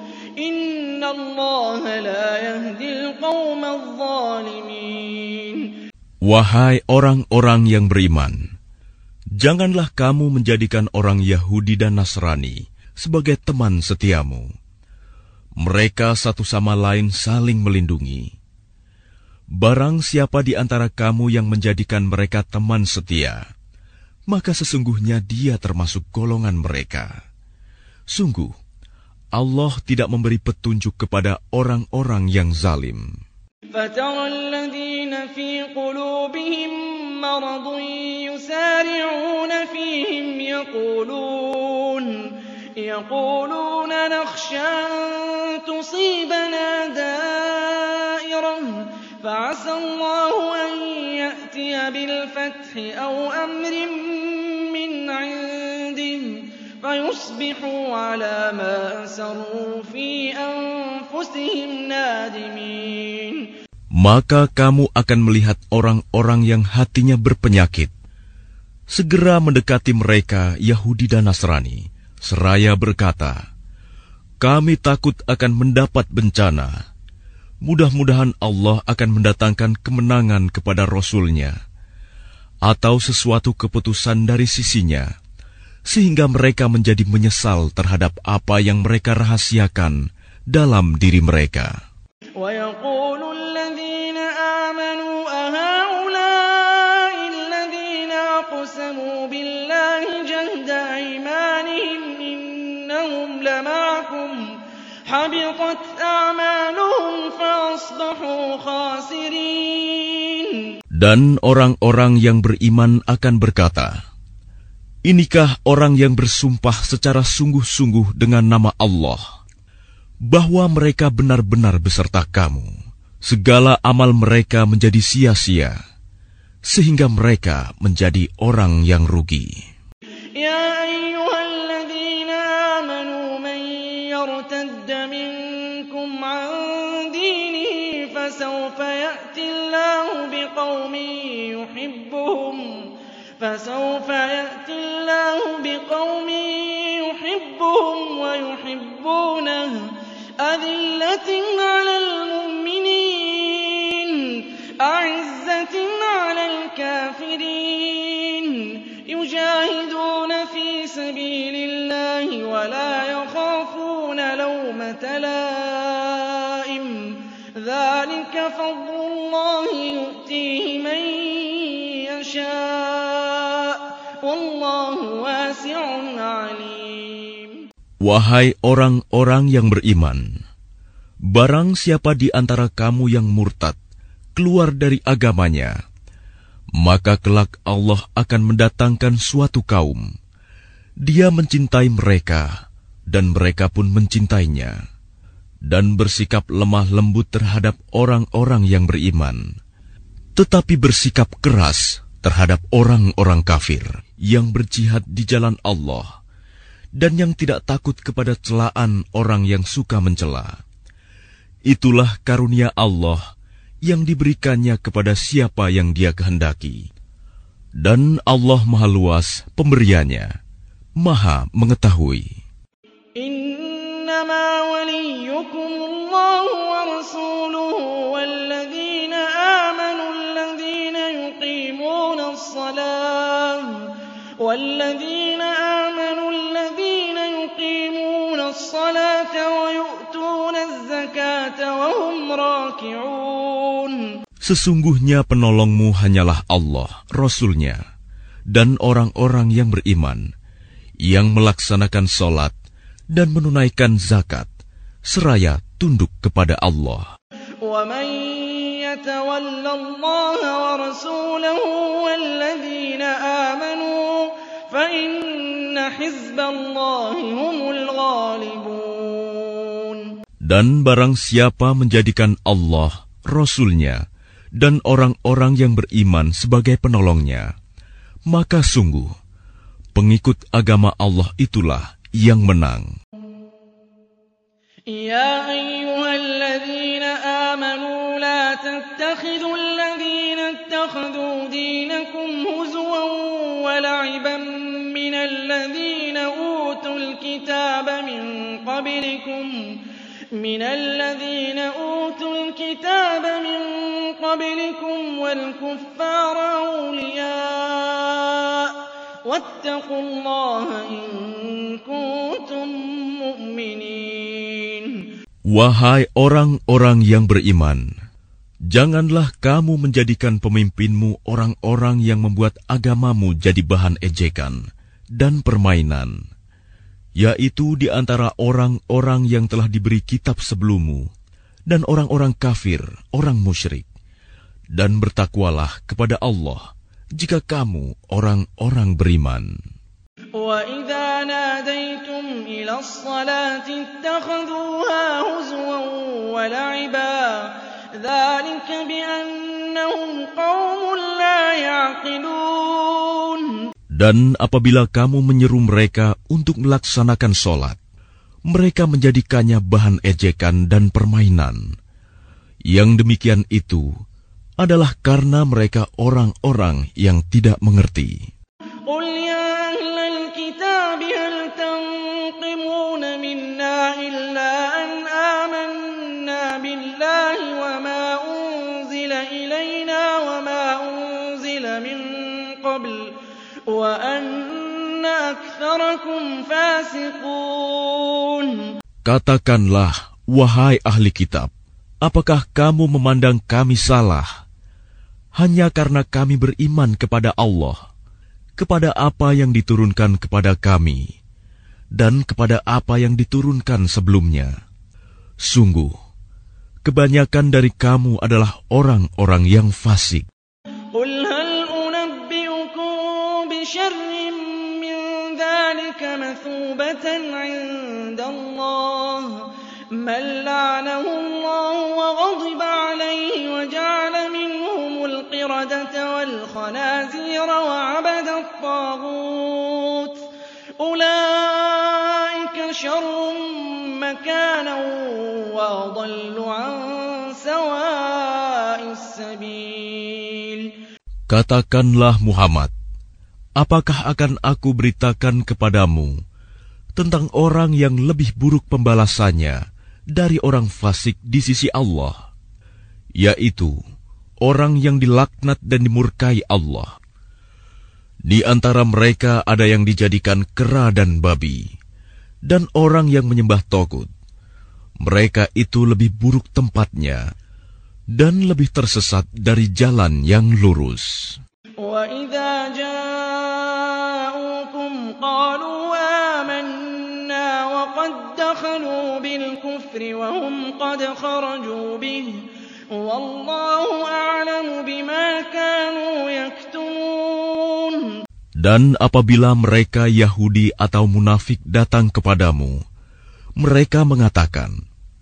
innallaha la yahdil qaumadh dhalimin. Wahai orang-orang yang beriman, janganlah kamu menjadikan orang Yahudi dan Nasrani sebagai teman setiamu. Mereka satu sama lain saling melindungi. Barang siapa di antara kamu yang menjadikan mereka teman setia, maka sesungguhnya dia termasuk golongan mereka. Sungguh, Allah tidak memberi petunjuk kepada orang-orang yang zalim. فَتَرَى الَّذِينَ فِي قُلُوبِهِم مَّرَضٌ يُسَارِعُونَ فِيهِمْ يَقُولُونَ يَقُولُونَ نَخْشَىٰ أَن تُصِيبَنَا دَائِرَةٌ فَعَسَى اللَّهُ أَن يَأْتِيَ بِالْفَتْحِ أَوْ أَمْرٍ مِّنْ عِندِهِ فَيُصْبِحُوا عَلَىٰ مَا أَسَرُّوا فِي أَنفُسِهِمْ نَادِمِينَ. Maka kamu akan melihat orang-orang yang hatinya berpenyakit segera mendekati mereka Yahudi dan Nasrani, seraya berkata, kami takut akan mendapat bencana. Mudah-mudahan Allah akan mendatangkan kemenangan kepada Rasul-Nya atau sesuatu keputusan dari sisinya, sehingga mereka menjadi menyesal terhadap apa yang mereka rahasiakan dalam diri mereka. وَيَقُولُ الَّذِينَ آمَنُوا أَهَٰؤُلَاءِ الَّذِينَ أَقْسَمُوا بِاللَّهِ جَهْدَ أَيْمَانِهِمْ إِنَّهُمْ لَمَعَكُمْ حَبِطَتْ أَعْمَالُهُمْ فَأَصْبَحُوا خَاسِرِينَ. Dan orang-orang yang beriman akan berkata, inikah orang yang bersumpah secara sungguh-sungguh dengan nama Allah, bahwa mereka benar-benar beserta kamu. Segala amal mereka menjadi sia-sia, sehingga mereka menjadi orang yang rugi. Ya ayyuhalladzina amanu man yartadda minkum an dinihi fasawfa ya'ti Allahu biqaumin yuhibbuhum fasawfa ya'ti Allahu biqaumin yuhibbuhum wa yuhibbunahu أذلة على المؤمنين أعزة على الكافرين يجاهدون في سبيل الله ولا يخافون لومة لائم ذلك فضل الله يؤتيه من يشاء والله واسع عليم. Wahai orang-orang yang beriman, barang siapa di antara kamu yang murtad keluar dari agamanya, maka kelak Allah akan mendatangkan suatu kaum. Dia mencintai mereka, dan mereka pun mencintainya, dan bersikap lemah lembut terhadap orang-orang yang beriman, tetapi bersikap keras terhadap orang-orang kafir yang berjihad di jalan Allah, dan yang tidak takut kepada celaan orang yang suka mencela. Itulah karunia Allah yang diberikannya kepada siapa yang Dia kehendaki. Dan Allah Maha Luas pemberiannya, Maha mengetahui. Innama waliyukumullahu wa rasuluhu walladzina amanu alladzina yuqimuna as-salah walladzina amanu alladzina yuqimuna as-salata wa yu'tuna az-zakata wa hum raki'un. Sesungguhnya penolongmu hanyalah Allah, Rasul-Nya, dan orang-orang yang beriman, yang melaksanakan solat dan menunaikan zakat, seraya tunduk kepada Allah. وَمَنْ يتول الله ورسوله والذين آمنوا فإن حزب الله هم الغالبون. Dan barang siapa menjadikan Allah, Rasul-Nya, dan orang-orang yang beriman sebagai penolongnya, maka sungguh, pengikut agama Allah itulah yang menang. Ya ayyuhalladzina amanu la tattakhidhu alladhina ittakhadhu dinakum huzwan wa la'iban minal ladzina utul kitaba min qablikum من الذين أوتوا الكتاب من قبلكم والكفار أولياء واتقوا الله إن كنتم مؤمنين. Wahai orang-orang yang beriman, janganlah kamu menjadikan pemimpinmu orang-orang yang membuat agamamu jadi bahan ejekan dan permainan, yaitu di antara orang-orang yang telah diberi kitab sebelummu, dan orang-orang kafir, orang musyrik. Dan bertakwalah kepada Allah, jika kamu orang-orang beriman. وَإِذَا نَادَيْتُمْ إِلَى الصَّلَاةِ اتَّخَذُوهَا هُزُوًا وَلَعِبًا ذَلِكَ بِأَنَّهُمْ قَوْمٌ لَا يَعْقِلُونَ. Dan apabila kamu menyeru mereka untuk melaksanakan sholat, mereka menjadikannya bahan ejekan dan permainan. Yang demikian itu adalah karena mereka orang-orang yang tidak mengerti. قُلْ يَا أَهْلَ الْكِتَابِ هَلْ تَنقِمُونَ مِنَّا إِلَّا أَنْ آمَنَّا بِاللَّهِ وَمَا أُنزِلَ إِلَيْنَا وَمَا أُنزِلَ مِن قَبْلُ وَأَنَّ أَكْثَرَكُمْ فَاسِقُونَ. Katakanlah, wahai ahli kitab, apakah kamu memandang kami salah hanya karena kami beriman kepada Allah, kepada apa yang diturunkan kepada kami, dan kepada apa yang diturunkan sebelumnya? Sungguh, kebanyakan dari kamu adalah orang-orang yang fasik. شر من ذلك مثوبة عند الله من لعنه الله وغضب عليه وجعل منهم القردة والخنازير وعبد الطاغوت أولئك شر مكانا وأضل عن سواء السبيل. Katakanlah Muhammad, apakah akan aku beritakan kepadamu tentang orang yang lebih buruk pembalasannya dari orang fasik di sisi Allah, yaitu orang yang dilaknat dan dimurkai Allah. Di antara mereka ada yang dijadikan kera dan babi, dan orang yang menyembah togut. Mereka itu lebih buruk tempatnya dan lebih tersesat dari jalan yang lurus. وَإِذَا جَاءُوكُمْ قَالُوا آمَنَّا وَقَدْ دَخَلُوا بِالْكُفْرِ وَهُمْ قَدْ خَرَجُوا بِهِ وَاللَّهُ أَعْلَمُ بِمَا كَانُوا يَكْتُمُونَ. Dan apabila mereka Yahudi atau munafik datang kepadamu, mereka mengatakan,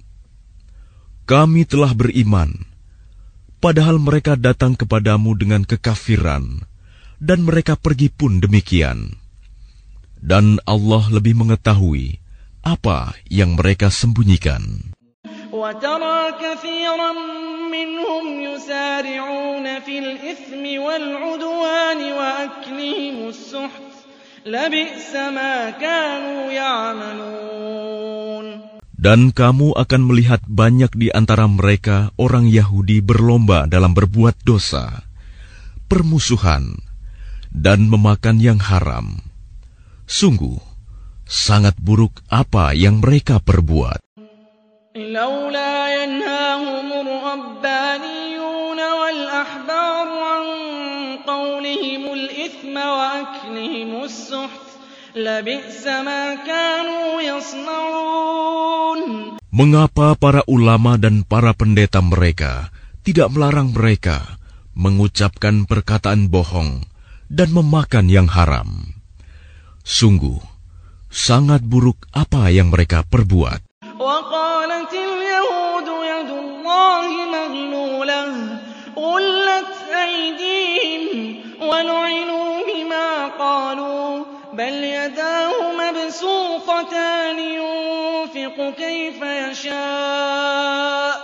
kami telah beriman, padahal mereka datang kepadamu dengan kekafiran, dan mereka pergi pun demikian. Dan Allah lebih mengetahui apa yang mereka sembunyikan. وَتَرَى كَثِيرًا مِّنْهُمْ يُسَارِعُونَ فِي الْإِثْمِ وَالْعُدْوَانِ وَأَكْلِهِمُ السُّحْتَ لَبِئْسَ مَا كَانُوا يَعْمَلُونَ. Dan kamu akan melihat banyak di antara mereka orang Yahudi berlomba dalam berbuat dosa, permusuhan, dan memakan yang haram. Sungguh, sangat buruk apa yang mereka perbuat. لولا ينهاهم الربانيون والأحبار عن قولهم الإثم وأكلهم السحت لبئس ما كانوا يصنعون. Mengapa para ulama dan para pendeta mereka tidak melarang mereka mengucapkan perkataan bohong dan memakan yang haram. Sungguh, sangat buruk apa yang mereka perbuat. وقالت اليهود يد الله مغلولة غلت أيديهم ولعنوا بما قالوا بل يداه مبسوطتان ينفق كيف يشاء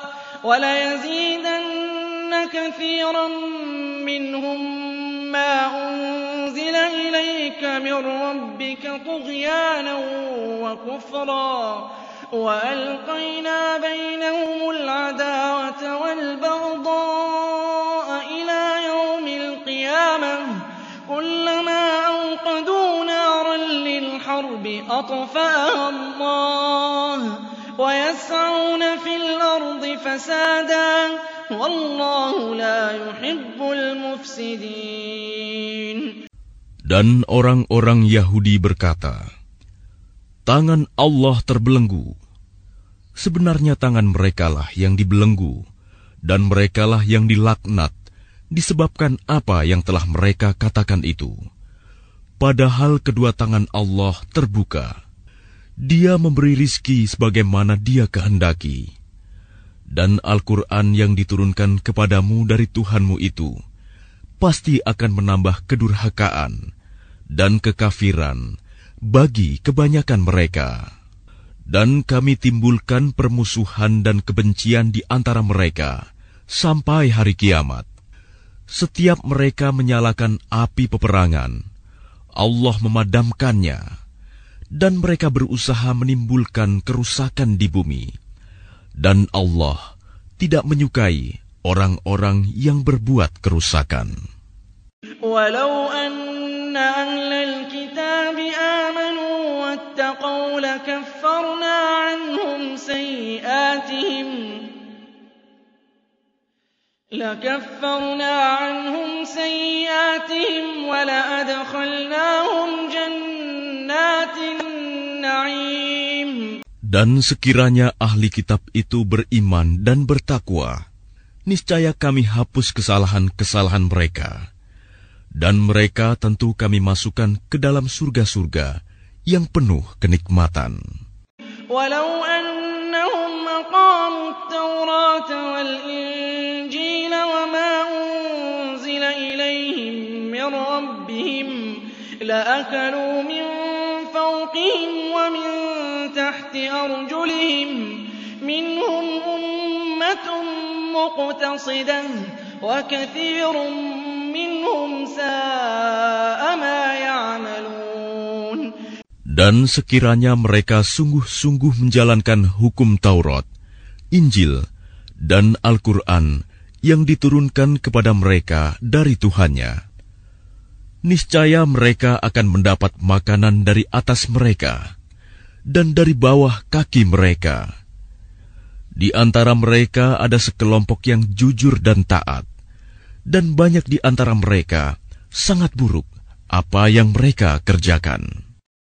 وليزيدن كثيرا منهم ما أنزل إليك من ربك طغيانا وكفرا وألقينا بينهم العداوة والبغضاء إلى يوم القيامة كلما أوقدوا نارا للحرب أطفأها الله ويسعون في الأرض فسادا والله لا يحب المفسدين. Dan orang-orang Yahudi berkata, tangan Allah terbelenggu. Sebenarnya tangan merekalah yang dibelenggu, dan merekalah yang dilaknat, disebabkan apa yang telah mereka katakan itu. Padahal kedua tangan Allah terbuka. Dia memberi rizki sebagaimana Dia kehendaki. Dan Al-Quran yang diturunkan kepadamu dari Tuhanmu itu, pasti akan menambah kedurhakaan dan kekafiran bagi kebanyakan mereka. Dan kami timbulkan permusuhan dan kebencian di antara mereka sampai hari kiamat. Setiap mereka menyalakan api peperangan, Allah memadamkannya, dan mereka berusaha menimbulkan kerusakan di bumi. Dan Allah tidak menyukai orang-orang yang berbuat kerusakan. Walau anna ahlal kitab amanu wattaqaw lakaffarna anhum sayyi'atihim lakaffarna anhum sayyi'atihim wa la'adkhalnahum jannatin na'im. Dan sekiranya ahli kitab itu beriman dan bertakwa, niscaya kami hapus kesalahan-kesalahan mereka. Dan mereka tentu kami masukkan ke dalam surga-surga yang penuh kenikmatan. Walau annahum aqamu at-taurata wal-injila wa ma unzila ilayhim min rabbihim la'akalu min fawqihim wa min tahti arjulihim minhum ummatun muqtasidah wa kathirun minhum sa'a ma ya'malun. Dan sekiranya mereka sungguh-sungguh menjalankan hukum Taurat, Injil, dan Al-Quran yang diturunkan kepada mereka dari Tuhannya, niscaya mereka akan mendapat makanan dari atas mereka dan dari bawah kaki mereka. Di antara mereka ada sekelompok yang jujur dan taat, dan banyak di antara mereka sangat buruk apa yang mereka kerjakan.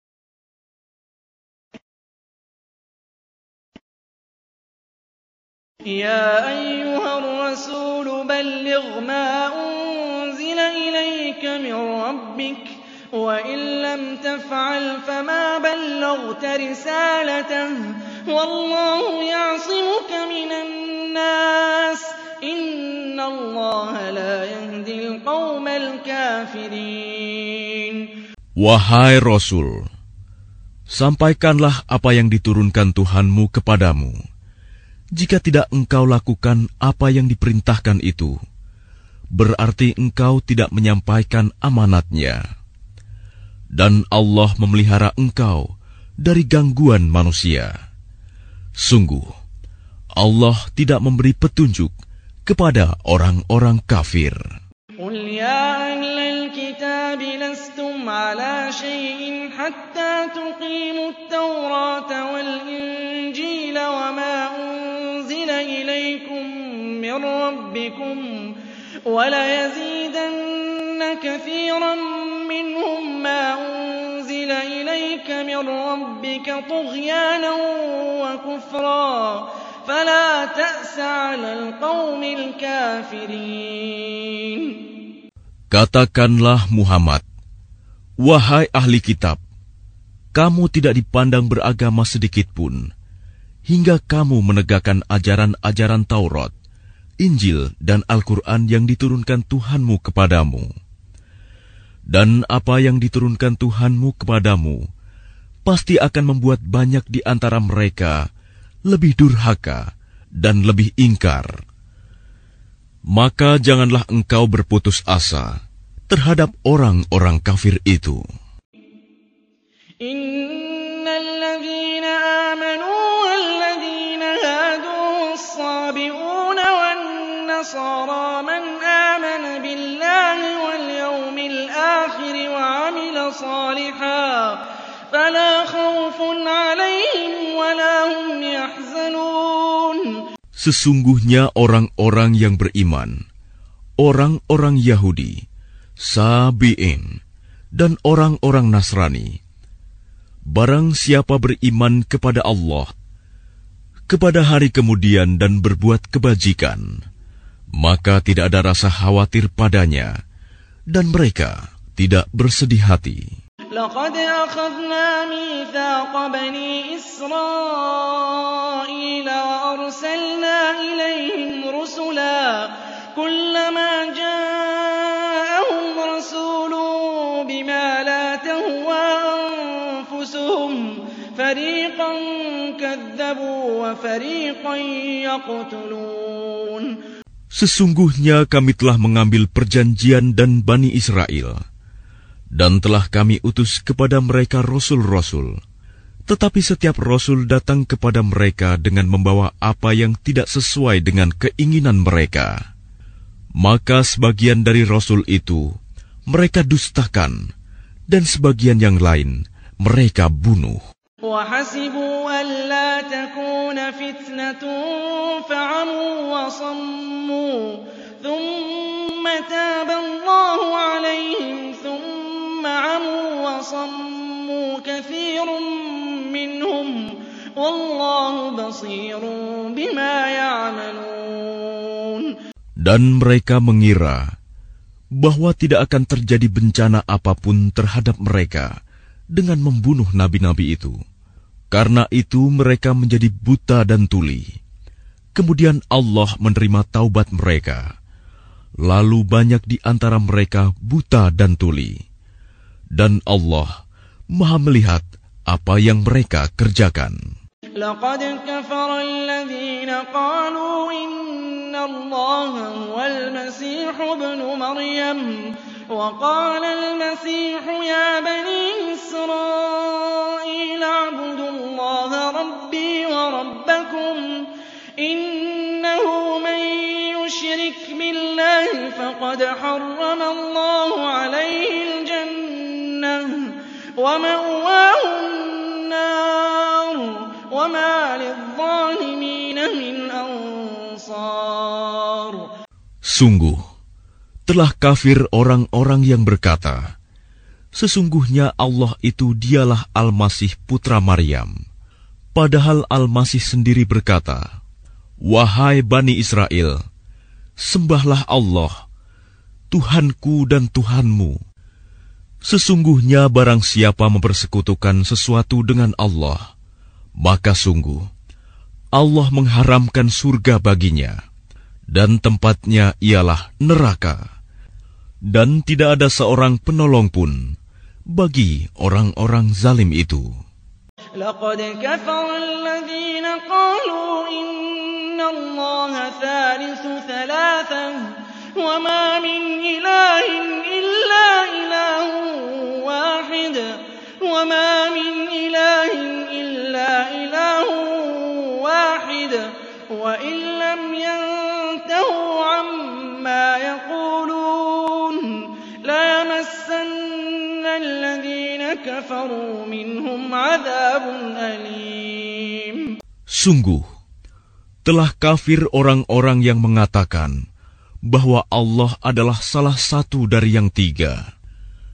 Ya ayyuhar rasul balligh ma unzila ilayka min rabbik wa in lam taf'al fama ballaghta risalatahu wallahu ya'simuka minan nas inna allaha la yahdil qaumal kafirin. Wahai Rasul, sampaikanlah apa yang diturunkan Tuhanmu kepadamu. Jika tidak engkau lakukan apa yang diperintahkan itu, berarti engkau tidak menyampaikan amanatnya. Dan Allah memelihara engkau dari gangguan manusia. Sungguh, Allah tidak memberi petunjuk kepada orang-orang kafir. Qul ya ahlal kitab lastum ala syai'in hatta tuqimu at-taurata wal-injila wa ma unzila ilaykum min rabbikum wa la yazidanna kathiran minhum ma unzila ilayka min rabbika tughyanan wa kufra فلا تأس على القوم الكافرين. Katakanlah Muhammad, wahai ahli kitab, kamu tidak dipandang beragama sedikit pun, hingga kamu menegakkan ajaran-ajaran Taurat, Injil, dan Al-Quran yang diturunkan Tuhanmu kepadamu. Dan apa yang diturunkan Tuhanmu kepadamu pasti akan membuat banyak di antara mereka lebih durhaka dan lebih ingkar. Maka janganlah engkau berputus asa terhadap orang-orang kafir itu. Innal ladzina amanu wal ladzina hadu was-sabi'una wan nasara man amana billahi wal yawmil akhir wa 'amila shalihan fala khaufun 'alaihim wa la hum yahzanun. Sesungguhnya orang-orang yang beriman, orang-orang Yahudi, Sabi'in, dan orang-orang Nasrani, barang siapa beriman kepada Allah, kepada hari kemudian dan berbuat kebajikan, maka tidak ada rasa khawatir padanya, dan mereka tidak bersedih hati. لقد أخذنا ميثاق بني إسرائيل وأرسلنا إليهم رسلا كلما جاءهم رسول بما لا تهوى أنفسهم فريقا كذبوا وفريقا يقتلون. Sesungguhnya kami telah mengambil perjanjian dan Bani Israel, dan telah kami utus kepada mereka rasul-rasul. Tetapi setiap rasul datang kepada mereka dengan membawa apa yang tidak sesuai dengan keinginan mereka. Maka sebagian dari rasul itu mereka dustakan, dan sebagian yang lain mereka bunuh. وَحَسِبُوا أَلَّا تَكُونَ فِتْنَةٌ فَعَمُوا وَصَمُّوا ثُمَّ تَابَ اللَّهُ عَلَيْهِمْ ثُمَّ عَمُوا وَصَمُّوا كَثِيرٌ مِّنْهُمْ وَاللَّهُ بَصِيرٌ بِمَا يَعْمَلُونَ. Dan mereka mengira bahwa tidak akan terjadi bencana apapun terhadap mereka dengan membunuh nabi-nabi itu. Karena itu mereka menjadi buta dan tuli. Kemudian Allah menerima taubat mereka. Lalu banyak di antara mereka buta dan tuli. Dan Allah Maha melihat apa yang mereka kerjakan. لقد كفر الذين قالوا إن الله هو المسيح ابن مريم وقال المسيح يا بني إسرائيل اعبدوا الله ربي وربكم إنه من يشرك بالله فقد حرم الله عليه الجنة ومأواه النار وما للظالمين من أنصار. Sungguh telah kafir orang-orang yang berkata, sesungguhnya Allah itu dialah Al-Masih putra Maryam. Padahal Al-Masih sendiri berkata, wahai Bani Israel, sembahlah Allah, Tuhanku dan Tuhanmu. Sesungguhnya barang siapa mempersekutukan sesuatu dengan Allah, maka sungguh Allah mengharamkan surga baginya, dan tempatnya ialah neraka. Dan tidak ada seorang penolong pun bagi orang-orang zalim itu. لقد كفر الذين قالوا إن الله ثالث ثلاثة وما من إله إلا إله واحد وما من إله إلا إله واحد وإن لم ينتهوا عما يقولون ليمسن الذين كفروا منهم عذاب أليم. Sungguh, telah kafir orang-orang yang mengatakan bahwa Allah adalah salah satu dari yang tiga.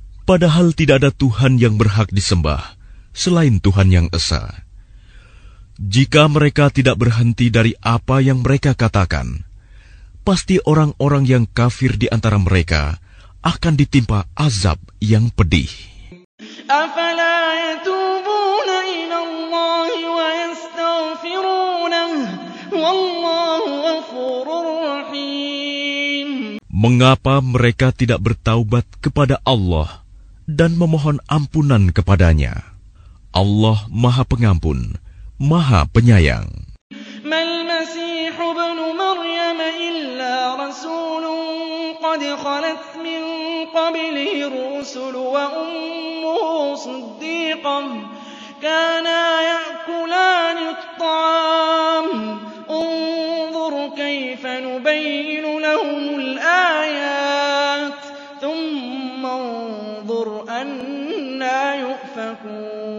Padahal tidak ada Tuhan yang berhak disembah selain Tuhan yang Esa. Jika mereka tidak berhenti dari apa yang mereka katakan, pasti orang-orang yang kafir di antara mereka akan ditimpa azab yang pedih. أَفَلَا يَتُوبُونَ إِلَى اللَّهِ وَيَسْتَغْفِرُونَهُ وَاللَّهُ غَفُورٌ رَّحِيمٌ. Mengapa mereka tidak bertaubat kepada Allah dan memohon ampunan kepadanya? Allah Maha Pengampun, Maha Penyayang. Mal Masih ibn Maryam illa rasulun qad khalat min qablihi ar-rusul wa ummuhu siddiqah kana ya'kulani at-ta'am unzur kayfa nubayyinu lahum al-ayat thumma unzur anna yufakun.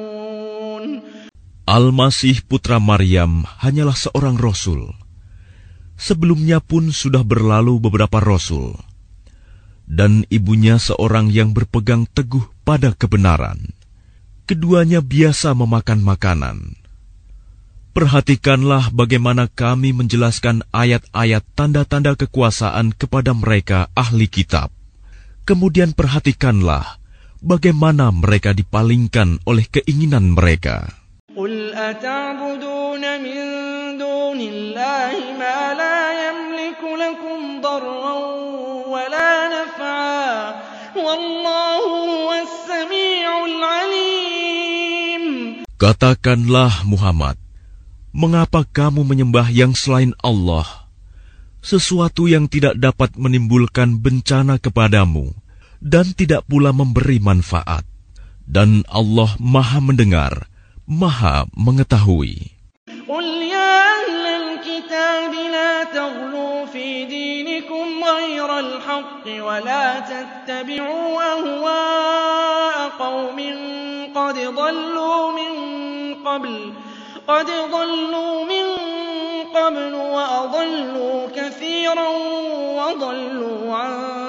Al-Masih putra Maryam hanyalah seorang rasul. Sebelumnya pun sudah berlalu beberapa rasul. Dan ibunya seorang yang berpegang teguh pada kebenaran. Keduanya biasa memakan makanan. Perhatikanlah bagaimana kami menjelaskan ayat-ayat tanda-tanda kekuasaan kepada mereka ahli kitab. Kemudian perhatikanlah bagaimana mereka dipalingkan oleh keinginan mereka. قُلْ أَتَعْبُدُونَ مِن دُونِ اللَّهِ مَا لَا يَمْلِكُ لَكُمْ ضَرًّا وَلَا نَفْعًا وَاللَّهُ هُوَ السَّمِيعُ الْعَلِيمُ. Katakanlah Muhammad, mengapa kamu menyembah yang selain Allah, sesuatu yang tidak dapat menimbulkan bencana kepadamu dan tidak pula memberi manfaat, dan Allah Maha mendengar, Maha mengetahui. قُلْ يَا أَهْلَ الْكِتَابِ لَا تَغْلُوا فِي دِينِكُمْ غَيْرَ الْحَقِّ وَلَا تَتَّبِعُوا أَهْوَاءَ قَوْمٍ قَدْ ضَلُّوا مِن قَبْلُ قَدْ ضَلُّوا مِن قَبْلُ وَأَضَلُّوا كَثِيرًا وَضَلُّوا عَن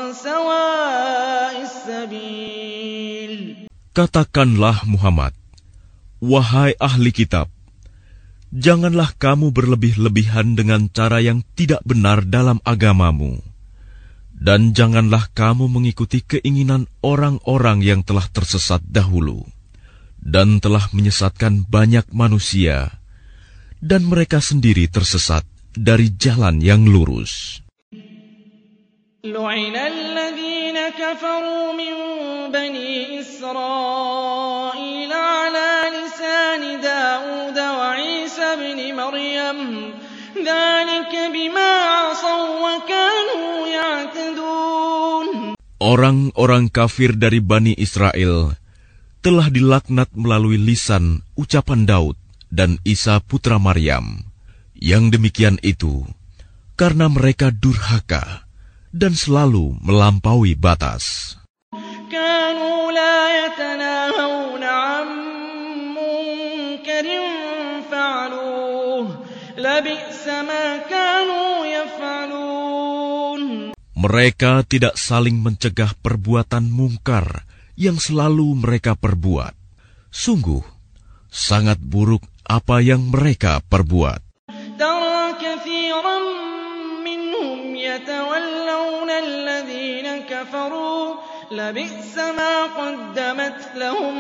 سَوَاءِ السَّبِيلِ. Katakanlah Muhammad, wahai ahli kitab, janganlah kamu berlebih-lebihan dengan cara yang tidak benar dalam agamamu, dan janganlah kamu mengikuti keinginan orang-orang yang telah tersesat dahulu, dan telah menyesatkan banyak manusia, dan mereka sendiri tersesat dari jalan yang lurus. لُعِنَ الَّذِينَ كَفَرُوا مِن بَنِي إِسْرَائِيلَ عَلَىٰ لِسَانِ دَاوُودَ وَعِيسَى ابْنِ مَرْيَمَ ذَٰلِكَ بِمَا عَصَوا وَّكَانُوا يَعْتَدُونَ. Orang-orang kafir dari Bani Israel telah dilaknat melalui lisan ucapan Daud dan Isa putra Maryam. Yang demikian itu karena mereka durhaka dan selalu melampaui batas. كانوا لا يتناهون عن منكر فعلوه لبئس ما كانوا يفعلون. Mereka tidak saling mencegah perbuatan mungkar yang selalu mereka perbuat. Sungguh, sangat buruk apa yang mereka perbuat. ترى كثيرا منهم يتولون الذين كفروا لبئس ما قدمت لهم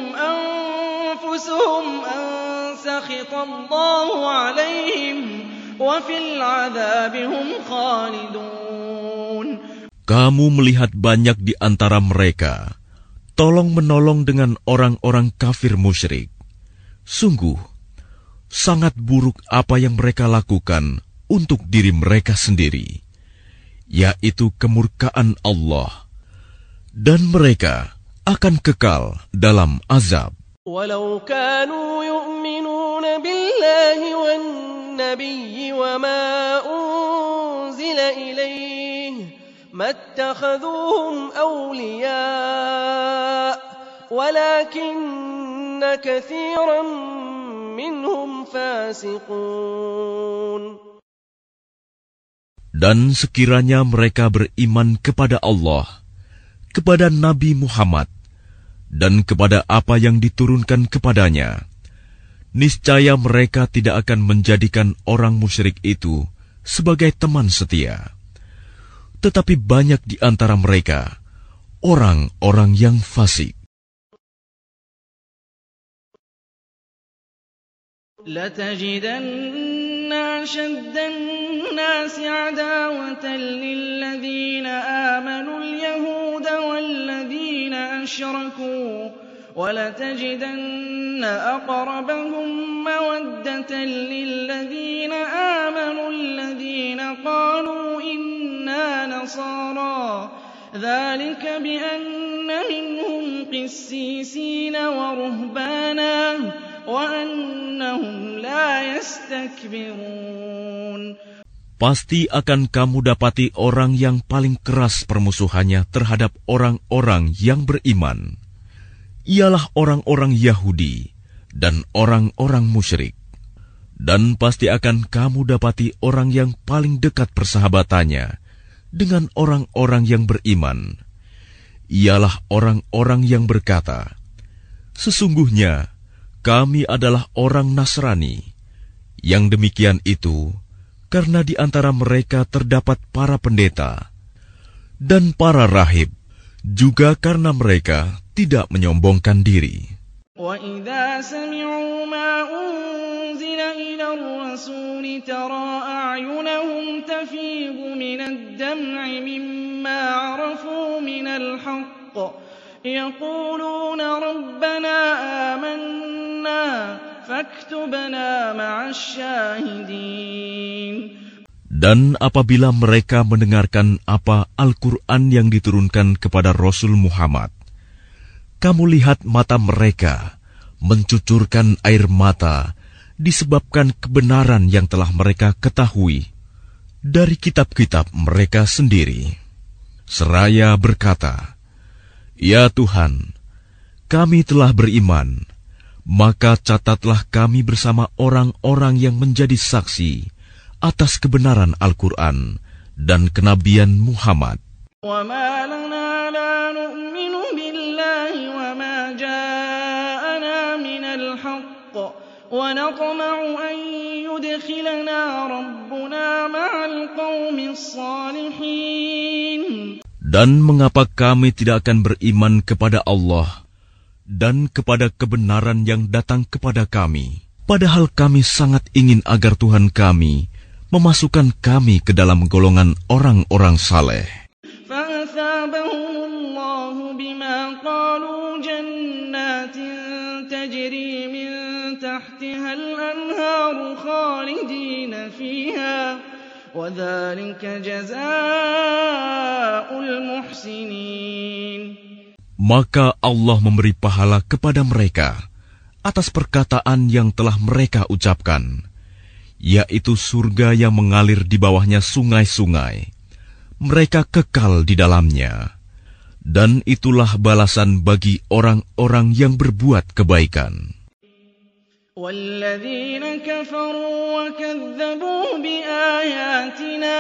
أنفسهم أن سخط الله عليهم وفي العذاب هم خالدون. Kamu melihat banyak di antara mereka tolong-menolong dengan orang-orang kafir musyrik. Sungguh, sangat buruk apa yang mereka lakukan untuk diri mereka sendiri, yaitu kemurkaan Allah. Dan mereka akan kekal dalam azab. Walau kanu yu'minuna billahi wan nabiyyi wa ma unzila ilayhi mattakhaduhum awliya walakinna katsiran minhum fasiqun. Dan sekiranya mereka beriman kepada Allah, kepada Nabi Muhammad, dan kepada apa yang diturunkan kepadanya, niscaya mereka tidak akan menjadikan orang musyrik itu sebagai teman setia. Tetapi banyak di antara mereka orang-orang yang fasik. لَتَجِدَنَّ أَشَدَّ النَّاسِ عَدَاوَةً لِلَّذِينَ آمَنُوا الْيَهُودَ وَالَّذِينَ أَشْرَكُوا وَلَتَجِدَنَّ أَقْرَبَهُم مَّوَدَّةً لِلَّذِينَ آمَنُوا الَّذِينَ قَالُوا إِنَّا نَصَارَىٰ ذَلِكَ بِأَنَّ مِنْهُمْ قِسِّيسِينَ وَرُهْبَانًا وَأَنَّهُمْ لَا يَسْتَكْبِرُونَ. Pasti akan kamu dapati orang yang paling keras permusuhannya terhadap orang-orang yang beriman. Ialah orang-orang Yahudi dan orang-orang musyrik. Dan pasti akan kamu dapati orang yang paling dekat persahabatannya dengan orang-orang yang beriman. Ialah orang-orang yang berkata, sesungguhnya kami adalah orang Nasrani. Yang demikian itu karena di antara mereka terdapat para pendeta dan para rahib, juga karena mereka tidak menyombongkan diri. وَإِذَا سَمِعُوا مَا أُنزِلَ إِلَى الرَّسُولِ تَرَىٰ أَعْيُنَهُمْ تَفِيضُ مِنَ الدَّمْعِ مِمَّا عَرَفُوا مِنَ الْحَقِّ يَقُولُونَ رَبَّنَا آمَنَّا فَاكْتُبْنَا مَعَ الشَّاهِدِينَ. Dan apabila mereka mendengarkan apa Al-Quran yang diturunkan kepada Rasul Muhammad, kamu lihat mata mereka mencucurkan air mata disebabkan kebenaran yang telah mereka ketahui dari kitab-kitab mereka sendiri. Seraya berkata, ya Tuhan, kami telah beriman, maka catatlah kami bersama orang-orang yang menjadi saksi atas kebenaran Al-Quran dan kenabian Muhammad. وَمَا لَنَا لَا نُؤْمِنُ بِاللَّهِ وَمَا جَاءَنَا مِنَ الْحَقِّ وَنَطْمَعُ أَن يُدْخِلَنَا رَبُّنَا مَعَ الْقَوْمِ الصَّالِحِينَ. Dan mengapa kami tidak akan beriman kepada Allah dan kepada kebenaran yang datang kepada kami, padahal kami sangat ingin agar Tuhan kami memasukkan kami ke dalam golongan orang-orang saleh. فَأَثَابَهُمُ اللَّهُ بِمَا قَالُوا جَنَّاتٍ تَجْرِي مِن تَحْتِهَا الْأَنْهَارُ خَالِدِينَ فِيهَا وَذَلِكَ جَزَاءُ الْمُحْسِنِينَ. Maka Allah memberi pahala kepada mereka atas perkataan yang telah mereka ucapkan, yaitu surga yang mengalir di bawahnya sungai-sungai. Mereka kekal di dalamnya. Dan itulah balasan bagi orang-orang yang berbuat kebaikan. وَالَّذِينَ كَفَرُوا وَكَذَّبُوا بِآيَاتِنَا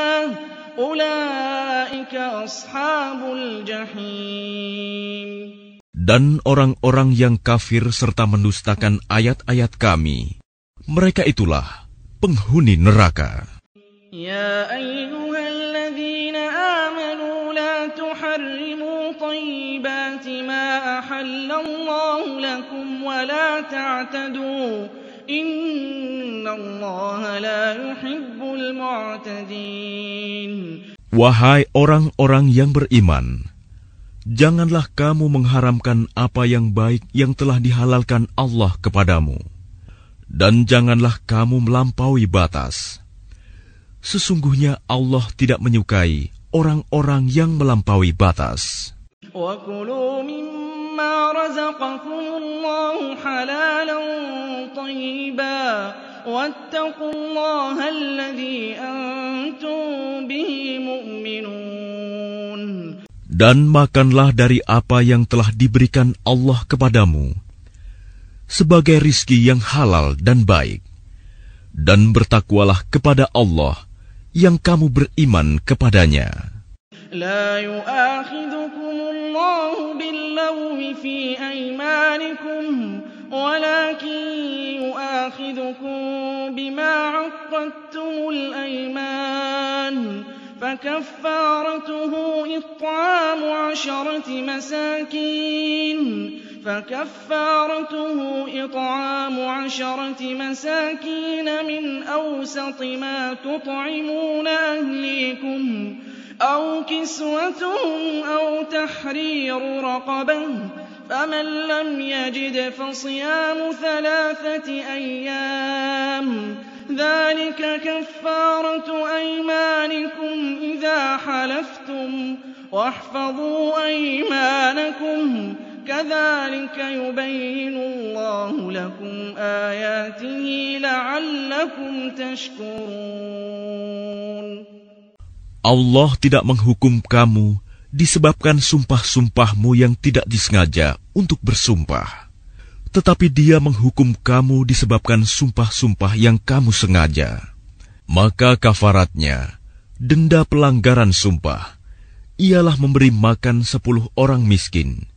أُولَئِكَ أَصْحَابُ الْجَحِيمِ. Dan orang-orang yang kafir serta mendustakan ayat-ayat kami, mereka itulah penghuni neraka. يَا أَيُّهَا الَّذِينَ آمَنُوا لَا تُحَرِّمُوا طَيِّبَاتِ مَا أَحَلَّ اللَّهُ لَكُمْ وَلَا تَعْتَدُوا إِنَّ اللَّهَ لَا يُحِبُّ الْمُعْتَدِينَ. Wahai orang-orang yang beriman, janganlah kamu mengharamkan apa yang baik yang telah dihalalkan Allah kepadamu, dan janganlah kamu melampaui batas. Sesungguhnya Allah tidak menyukai orang-orang yang melampaui batas. وَكُلُوا مِمَّا رَزَقَكُمُ اللَّهُ حَلَالًا طَيِّبًا وَاتَّقُوا اللَّهَ الَّذِي أَنتُم بِهِ مُؤْمِنُونَ. Dan makanlah dari apa yang telah diberikan Allah kepadamu sebagai rizki yang halal dan baik, dan bertakwalah kepada Allah yang kamu beriman kepadanya. لا يؤاخذكم الله باللغو في أيمانكم ولكن يُؤَاخِذُكُم بِمَا عَقَّدتُّمُ الْأَيْمَانَ فَكَفَّارَتُهُ إِطْعَامُ عَشَرَةِ مَسَاكِينَ فَكَفَّارَتُهُ إِطْعَامُ عَشَرَةِ مَسَاكِينَ مِنْ أَوْسَطِ مَا تُطْعِمُونَ أَهْلِيكُمْ أَوْ كِسْوَتُهُمْ أَوْ تَحْرِيرُ رَقَبَةٍ فَمَن لَّمْ يَجِدْ فَصِيَامُ ثَلَاثَةِ أَيَّامٍ ذَلِكَ كَفَّارَةُ أَيْمَانِكُمْ إِذَا حَلَفْتُمْ وَاحْفَظُوا أَيْمَانَكُمْ كَذَلِكَ يُبَيِّنُ اللَّهُ لَكُمْ آيَاتِهِ لَعَلَّكُمْ تَشْكُرُونَ. Allah tidak menghukum kamu disebabkan sumpah-sumpahmu yang tidak disengaja untuk bersumpah. Tetapi Dia menghukum kamu disebabkan sumpah-sumpah yang kamu sengaja. Maka kafaratnya, denda pelanggaran sumpah, ialah memberi makan sepuluh orang miskin,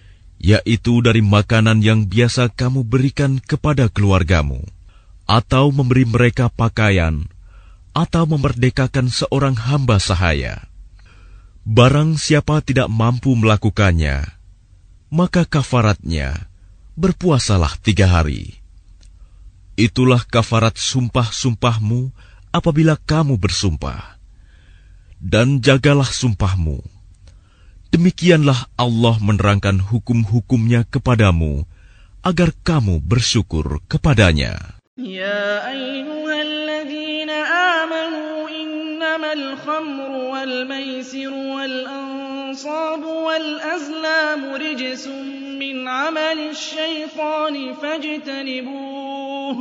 yaitu dari makanan yang biasa kamu berikan kepada keluargamu, atau memberi mereka pakaian, atau memerdekakan seorang hamba sahaya. Barang siapa tidak mampu melakukannya, maka kafaratnya berpuasalah tiga hari. Itulah kafarat sumpah-sumpahmu apabila kamu bersumpah. Dan jagalah sumpahmu. Demikianlah Allah menerangkan hukum-hukumnya kepadamu, agar kamu bersyukur kepadanya. Ya ayyuhalladzina amanu innamal khamru wal maisiru wal ansabu wal azlamu rijsun min amali syaitani fajtanibuhu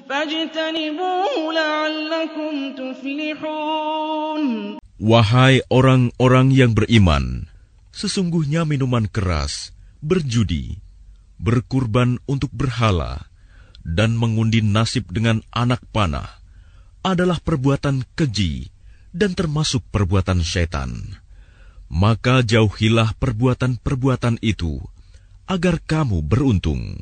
fajtanibuhu la'allakum tuflihun. Wahai orang-orang yang beriman, sesungguhnya minuman keras, berjudi, berkurban untuk berhala, dan mengundi nasib dengan anak panah adalah perbuatan keji dan termasuk perbuatan syaitan. Maka jauhilah perbuatan-perbuatan itu, agar kamu beruntung.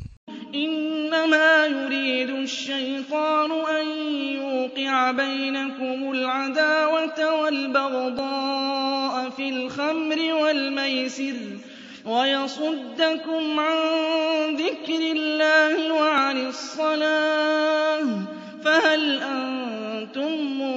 Innama yuridu asy-syaitanu an yuqi'a bainakumul 'adawata wal baghdha'a fil khamri wal maisir wa yasuddakum 'an dzikrillahi wa 'anis shalah fahal antum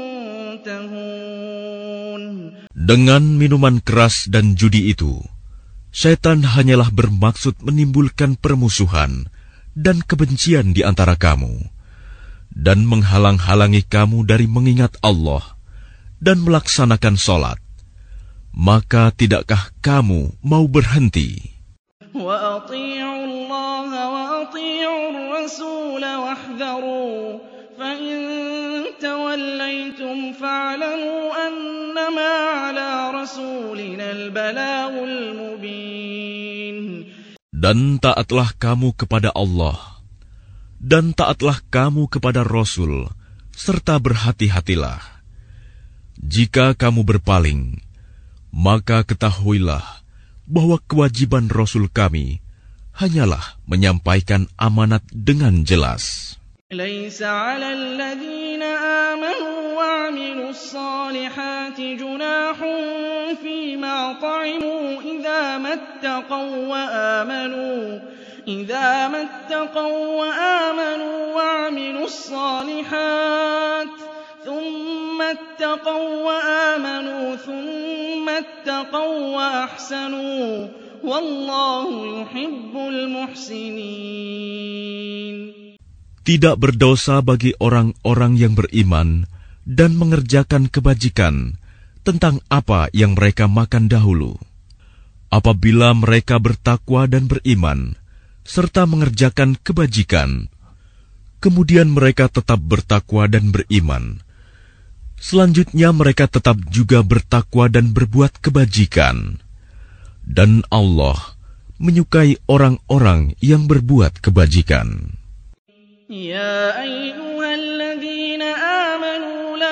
muntahun. Dengan minuman keras dan judi itu, syaitan hanyalah bermaksud menimbulkan permusuhan dan kebencian di antara kamu, dan menghalang-halangi kamu dari mengingat Allah dan melaksanakan sholat. Maka tidakkah kamu mau berhenti? Wa ati'u Allah wa ati'u ar-rasul wahdharu fa in tawallaytum fa'lamu annama 'ala rasulina al-balaghul mubin. Dan taatlah kamu kepada Allah, dan taatlah kamu kepada Rasul, serta berhati-hatilah. Jika kamu berpaling, maka ketahuilah bahwa kewajiban Rasul kami hanyalah menyampaikan amanat dengan jelas. Laisa 'alal ladzina amanu wa 'amilus salihati junahun fima ta'imu idza mattaqaw wa amanu idza mattaqaw wa amanu wa 'amilus salihat thumma ittaqaw wa amanu thumma ittaqaw wa ahsanu wallahu yuhibbul muhsinin. Tidak berdosa bagi orang-orang yang beriman dan mengerjakan kebajikan tentang apa yang mereka makan dahulu. Apabila mereka bertakwa dan beriman, serta mengerjakan kebajikan, kemudian mereka tetap bertakwa dan beriman. Selanjutnya mereka tetap juga bertakwa dan berbuat kebajikan. Dan Allah menyukai orang-orang yang berbuat kebajikan. Ya ayyuhalladzina amanu la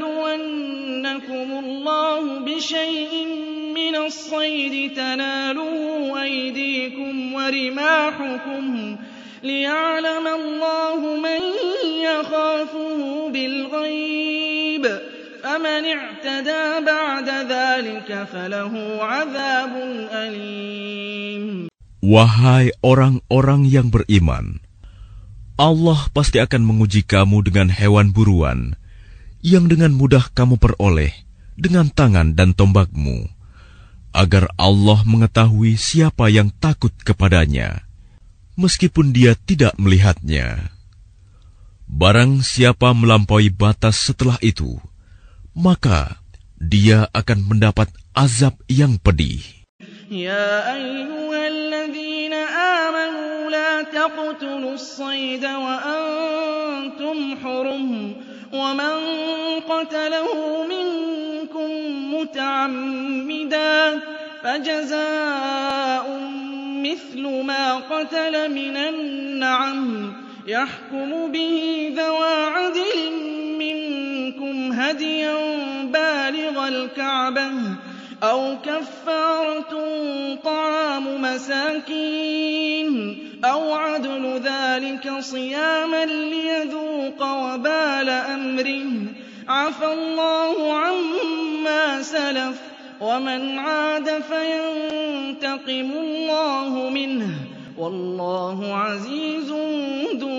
yabluwannakumullahu bisyai'in minas sayd tanaluhu aydikum wa rimahukum ليعلم الله من يخافه بالغيب فمن اعتدى بعد ذلك فله عذاب أليم. Wahai orang-orang yang beriman, Allah pasti akan menguji kamu dengan hewan buruan yang dengan mudah kamu peroleh dengan tangan dan tombakmu, agar Allah mengetahui siapa yang takut kepadanya, meskipun dia tidak melihatnya. Barang siapa melampaui batas setelah itu, maka dia akan mendapat azab yang pedih. Ya ayyuhalladzina amanu la taqtulus sayda wa antum hurum wa man qatalahu minkum muta'ammidan fajazaa'un mithlu ma qatala minan na'am yahkumu bihi dhawa 'adlin minkum hadiyan balighal ka'bah أو كفارة طعام مساكين أو عدل ذلك صياما ليذوق وبال أمره عفى الله عما سلف ومن عاد فينتقم الله منه والله عزيز ذو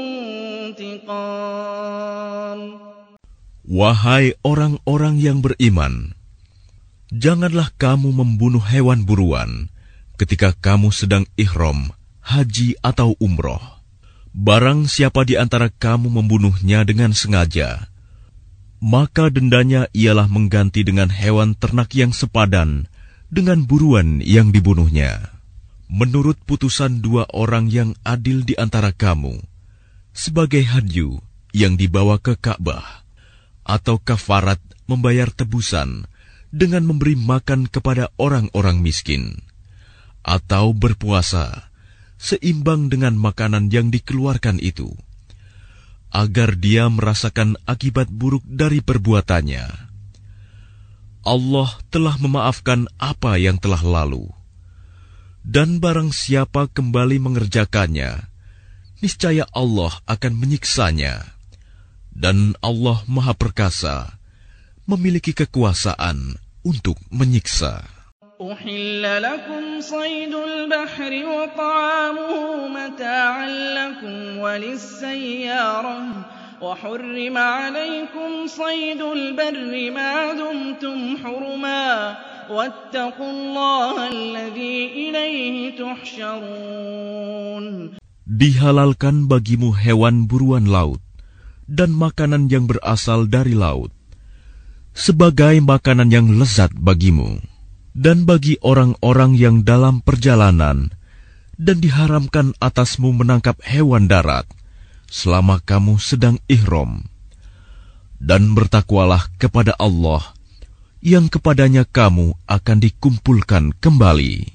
انتقام. Wahai orang-orang yang beriman, janganlah kamu membunuh hewan buruan ketika kamu sedang ihram, haji atau umroh. Barang siapa di antara kamu membunuhnya dengan sengaja, maka dendanya ialah mengganti dengan hewan ternak yang sepadan dengan buruan yang dibunuhnya. Menurut putusan dua orang yang adil di antara kamu, sebagai hadyu yang dibawa ke Ka'bah, atau kafarat membayar tebusan dengan memberi makan kepada orang-orang miskin, atau berpuasa seimbang dengan makanan yang dikeluarkan itu, agar dia merasakan akibat buruk dari perbuatannya. Allah telah memaafkan apa yang telah lalu, dan barang siapa kembali mengerjakannya, niscaya Allah akan menyiksanya, dan Allah Maha Perkasa, memiliki kekuasaan untuk menyiksa. أحل لكم صيد البحر وطعامه متاعا لكم وللسيارة وحرم عليكم صيد البر ما دمتم حرما واتقوا الله الذي إليه تحشرون. Dihalalkan bagimu hewan buruan laut dan makanan yang berasal dari laut sebagai makanan yang lezat bagimu dan bagi orang-orang yang dalam perjalanan, dan diharamkan atasmu menangkap hewan darat selama kamu sedang ihram. Dan bertakwalah kepada Allah yang kepadanya kamu akan dikumpulkan kembali.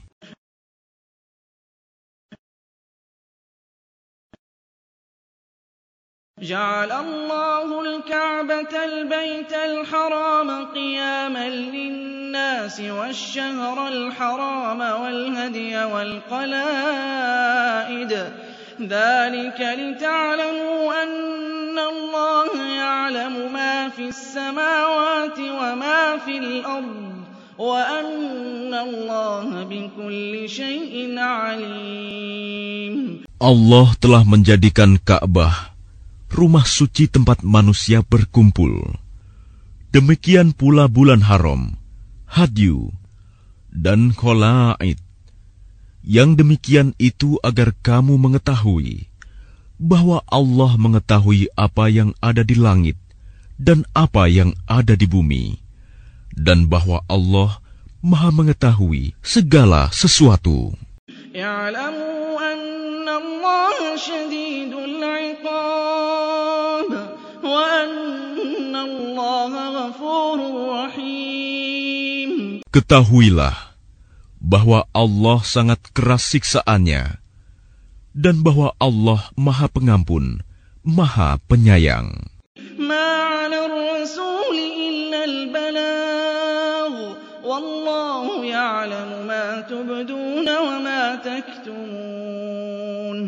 جعل الله الكعبة البيت الحرام قياما للناس والشهر الحرام والهدي والقلائد ذلك لتعلموا أن الله يعلم ما في السماوات وما في الأرض وأن الله بكل شيء عليم. Allah telah menjadikan Ka'bah rumah suci tempat manusia berkumpul. Demikian pula bulan haram, hadyu, dan kholaid. Yang demikian itu agar kamu mengetahui bahwa Allah mengetahui apa yang ada di langit dan apa yang ada di bumi, dan bahwa Allah Maha mengetahui segala sesuatu. Ya'lamu anna Allah syadidul 'iqab wa anna Allah ghafurur rahim. Ketahuilah bahwa Allah sangat keras siksaannya, dan bahwa Allah Maha Pengampun, Maha Penyayang. Ma 'ala ar-rasul illa al-balagh, wallahu ya'lamu ma tubduna wa ma taktumun.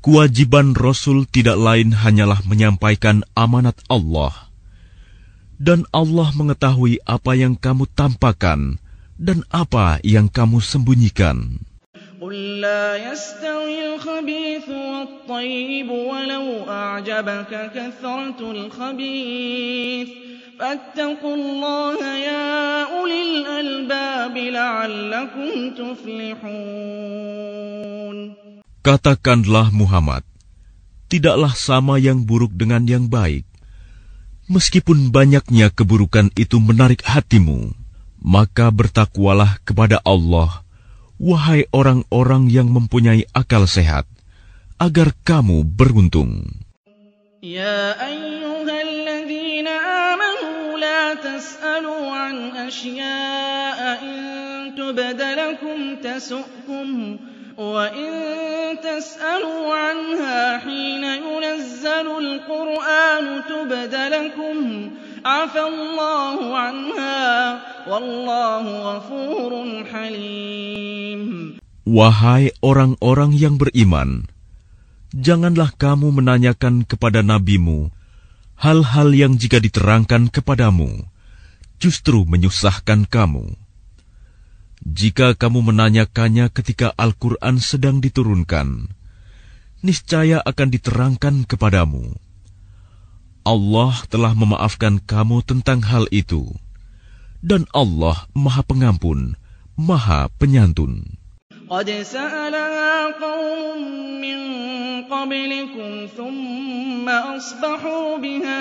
Kewajiban Rasul tidak lain hanyalah menyampaikan amanat Allah. Dan Allah mengetahui apa yang kamu tampakkan dan apa yang kamu sembunyikan. قُل لَّا يَسْتَوِي الْخَبِيثُ وَالطَّيِّبُ وَلَوْ أَعْجَبَكَ كَثْرَةُ الْخَبِيثِ فَاتَّقُوا اللَّهَ يَا أُولِي الْأَلْبَابِ لَعَلَّكُمْ تُفْلِحُونَ. Katakanlah Muhammad, tidaklah sama yang buruk dengan yang baik. Meskipun banyaknya keburukan itu menarik hatimu, maka bertakwalah kepada Allah, wahai orang-orang yang mempunyai akal sehat, agar kamu beruntung. Ya ayyuhalladzina amanu la tas'alu an asya'a in tubda lakum tasu'kum wa in tas'alu anha hina yunazzalu al-Qur'anu tubda lakum afallahu anha wallahu ghafurun halim. Wahai orang-orang yang beriman, janganlah kamu menanyakan kepada nabimu hal-hal yang jika diterangkan kepadamu justru menyusahkan kamu. Jika kamu menanyakannya ketika Al-Quran sedang diturunkan, niscaya akan diterangkan kepadamu. Allah telah memaafkan kamu tentang hal itu, dan Allah Maha Pengampun, Maha Penyantun. قد سألها قوم من قبلكم ثم أصبحوا بها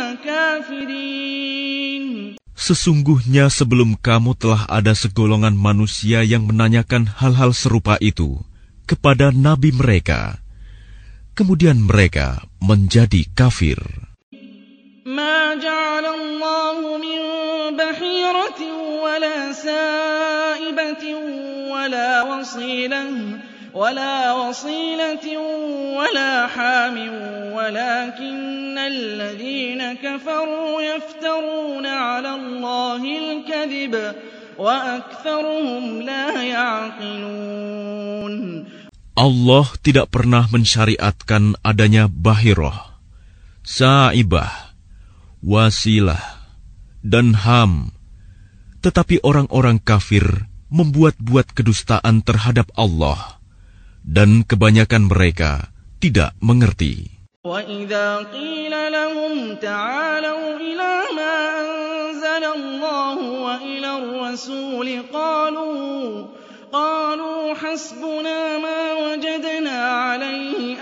كافرين. Sesungguhnya sebelum kamu telah ada segolongan manusia yang menanyakan hal-hal serupa itu kepada nabi mereka, kemudian mereka menjadi kafir. ما جعل الله من بحيرة ولا سائبة ولا وصيلة ولا وصيلة ولا حام ولكن الذين كفروا يفترون على الله الكذب وأكثرهم لا يعقلون. Allah tidak pernah mensyariatkan adanya bahirah, sa'ibah, wasilah, dan ham. Tetapi orang-orang kafir membuat-buat kedustaan terhadap Allah, dan kebanyakan mereka tidak mengerti. وَإِذَا قِيلَ لَهُمْ تَعَالَوْا إِلَى مَا أَنزَلَ اللَّهُ وَإِلَى الرَّسُولِ قَالُوا قَالُوا حَسْبُنَا مَا وَجَدْنَا عَلَيْهِ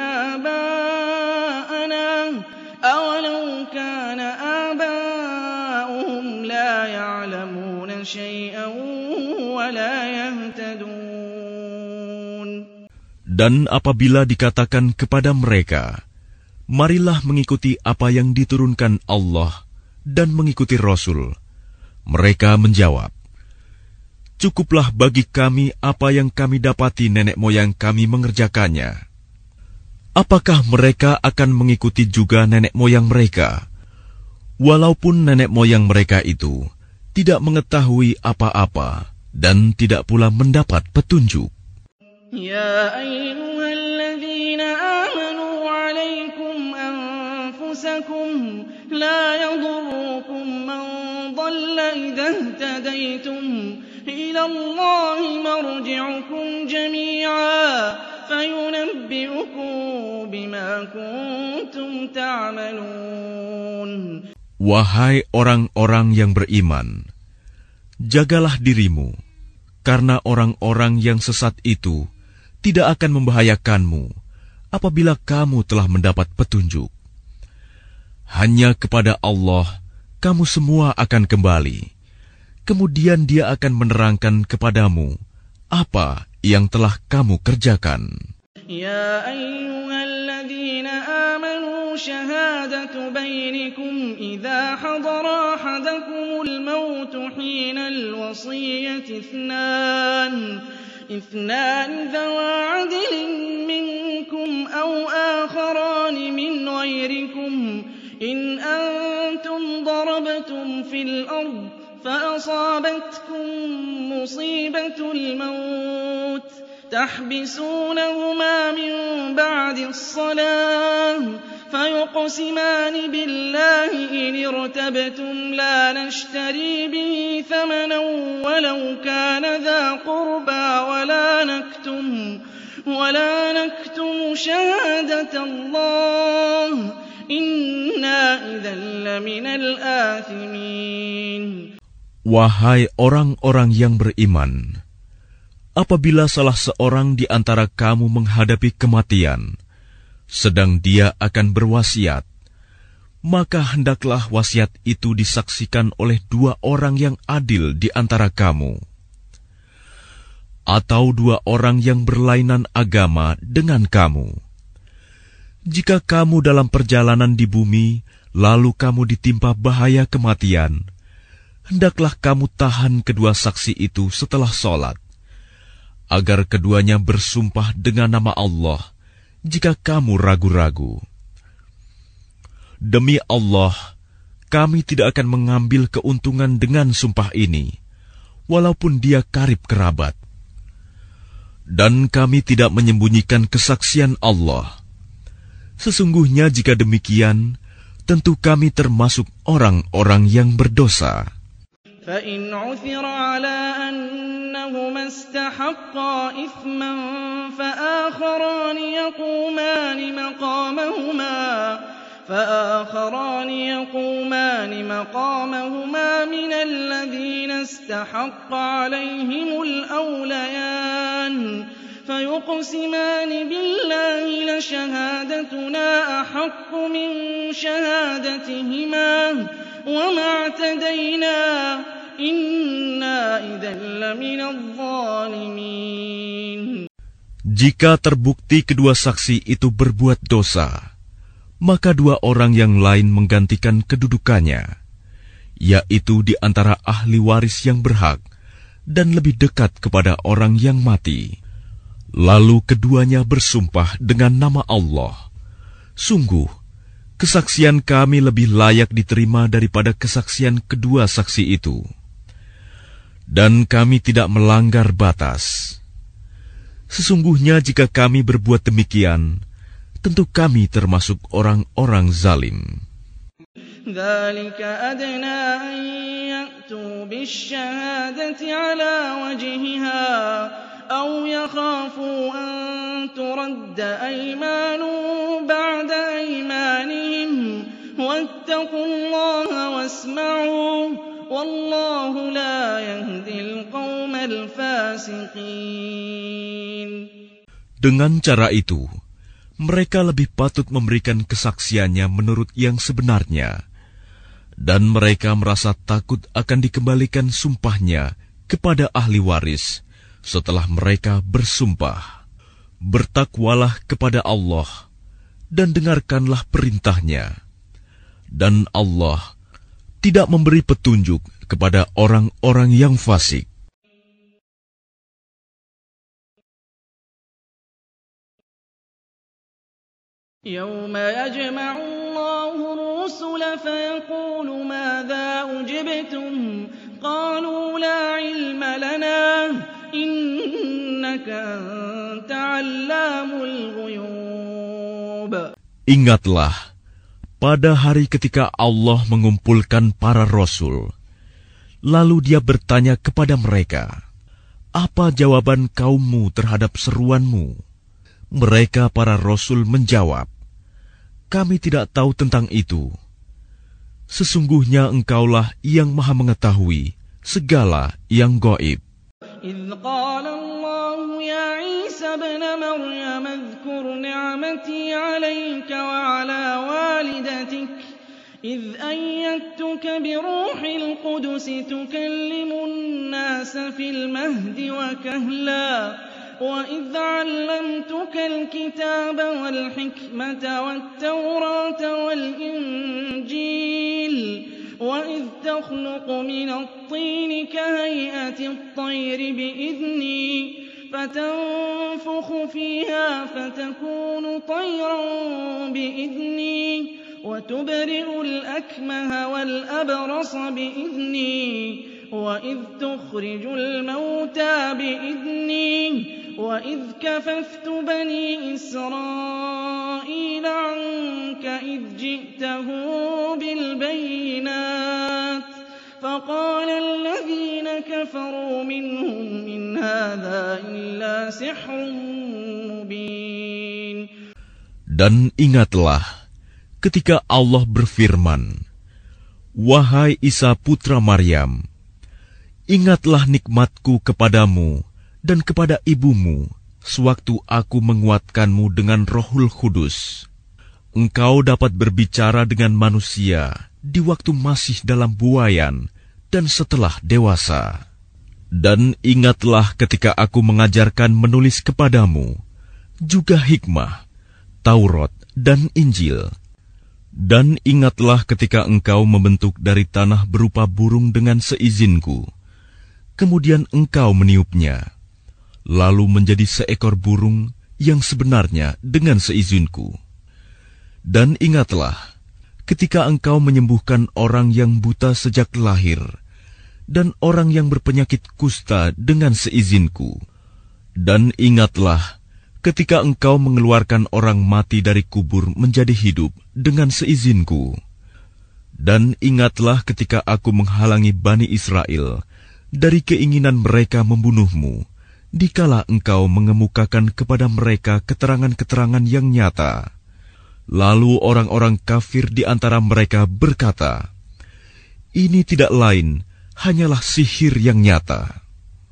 آبَاءَنَا أَوَلَوْ كَانَ آبَاؤُهُمْ لَا يَعْلَمُونَ شَيْئًا وَلَا يَهْتَدُونَ. Dan apabila dikatakan kepada mereka, marilah mengikuti apa yang diturunkan Allah dan mengikuti Rasul, mereka menjawab, cukuplah bagi kami apa yang kami dapati nenek moyang kami mengerjakannya. Apakah mereka akan mengikuti juga nenek moyang mereka, walaupun nenek moyang mereka itu tidak mengetahui apa-apa dan tidak pula mendapat petunjuk? يا أيها الذين آمنوا عليكم أنفسكم لا يضركم من ضل إذا اهتديتم إلى الله مرجعكم جميعا فينبئكم بما كنتم تعملون. Wahai orang-orang yang beriman, jagalah dirimu, karena orang-orang yang sesat itu tidak akan membahayakanmu apabila kamu telah mendapat petunjuk. Hanya kepada Allah kamu semua akan kembali. Kemudian Dia akan menerangkan kepadamu apa yang telah kamu kerjakan. Ya ayyuhalladzina amanu syahadatu bainikum idza hadara ahadakumul maut hinal wasiyyati ithnan اثنان ذوى عدل منكم أو آخران من غيركم إن أنتم ضربتم في الأرض فأصابتكم مصيبة الموت تحبسونهما من بعد الصلاة فيقسمان بالله إن ارتبتم لا نشتري به ثمنا ولو كان ذا قربى ولا نكتم ولا نكتم شهادة الله إنا إذا لمن الآثمين. Wahai orang-orang yang beriman, apabila salah seorang di antara kamu menghadapi kematian, sedang dia akan berwasiat, maka hendaklah wasiat itu disaksikan oleh dua orang yang adil di antara kamu, atau dua orang yang berlainan agama dengan kamu. Jika kamu dalam perjalanan di bumi, lalu kamu ditimpa bahaya kematian, hendaklah kamu tahan kedua saksi itu setelah sholat, agar keduanya bersumpah dengan nama Allah jika kamu ragu-ragu. Demi Allah, kami tidak akan mengambil keuntungan dengan sumpah ini, walaupun dia karib kerabat. Dan kami tidak menyembunyikan kesaksian Allah. Sesungguhnya jika demikian, tentu kami termasuk orang-orang yang berdosa. فإن عثر على أنهما استحقا إثما فآخران يقومان مقامهما فآخران يقومان مقامهما من الذين استحق عليهم الأوليان فيقسمان بالله لشهادتنا أحق من شهادتهما وما اعتدينا Inna idzan laminadh dhalimin. Jika terbukti kedua saksi itu berbuat dosa, maka dua orang yang lain menggantikan kedudukannya, yaitu di antara ahli waris yang berhak dan lebih dekat kepada orang yang mati. Lalu keduanya bersumpah dengan nama Allah, sungguh, kesaksian kami lebih layak diterima daripada kesaksian kedua saksi itu. Dan kami tidak melanggar batas. Sesungguhnya jika kami berbuat demikian, tentu kami termasuk orang-orang zalim. ذلك أدنى أن يأتوا بالشهادة على وجهها أو يخافوا أن ترد أيمان بعد أيمانهم واتقوا الله واسمعوا والله لا يهدي القوم الفاسقين. Dengan cara itu, mereka lebih patut memberikan kesaksiannya menurut yang sebenarnya, dan mereka merasa takut akan dikembalikan sumpahnya kepada ahli waris setelah mereka bersumpah. Bertakwalah kepada Allah dan dengarkanlah perintahnya, dan Allah tidak memberi petunjuk kepada orang-orang yang fasik. يوم يجمع الله الرسل فيقول ماذا أجبتم قالوا لا علم لنا إنك أنت علام الغيوب. Ingatlah, pada hari ketika Allah mengumpulkan para rasul, lalu dia bertanya kepada mereka, apa jawaban kaummu terhadap seruanmu? Mereka para rasul menjawab, kami tidak tahu tentang itu. Sesungguhnya engkaulah yang maha mengetahui segala yang gaib. إذ قال الله يا عيسى ابن مريم اذكر نعمتي عليك وعلى والدتك إذ أيدتك بروح القدس تكلم الناس في المهد وكهلا وإذ علمتك الكتاب والحكمة والتوراة والإنجيل وإذ تخلق من الطين كهيئة الطير بإذني فتنفخ فيها فتكون طيرا بإذني وتبرئ الأكمه والأبرص بإذني وإذ تخرج الموتى بإذني وَإِذْ كَفَفْتُ بَنِي إِسْرَائِيلَ عَنكَ إِذْ جِئْتَهُم بِالْبَيِّنَاتِ فَقَالَ الَّذِينَ كَفَرُوا مِنْهُمْ إِنْ هَٰذَا إِلَّا سِحْرٌ مُّبِينٌ. Dan ingatlah ketika Allah berfirman, "Wahai Isa putra Maryam, ingatlah nikmatku kepadamu dan kepada ibumu sewaktu aku menguatkanmu dengan Rohul Kudus. Engkau dapat berbicara dengan manusia di waktu masih dalam buayan dan setelah dewasa. Dan ingatlah ketika aku mengajarkan menulis kepadamu, juga hikmah, Taurat dan Injil. Dan ingatlah ketika engkau membentuk dari tanah berupa burung dengan seizinku, kemudian engkau meniupnya, lalu menjadi seekor burung yang sebenarnya dengan seizinku. Dan ingatlah ketika engkau menyembuhkan orang yang buta sejak lahir, dan orang yang berpenyakit kusta dengan seizinku. Dan ingatlah ketika engkau mengeluarkan orang mati dari kubur menjadi hidup dengan seizinku. Dan ingatlah ketika aku menghalangi Bani Israel dari keinginan mereka membunuhmu, dikala engkau mengemukakan kepada mereka keterangan-keterangan yang nyata. Lalu orang-orang kafir di antara mereka berkata, ini tidak lain hanyalah sihir yang nyata.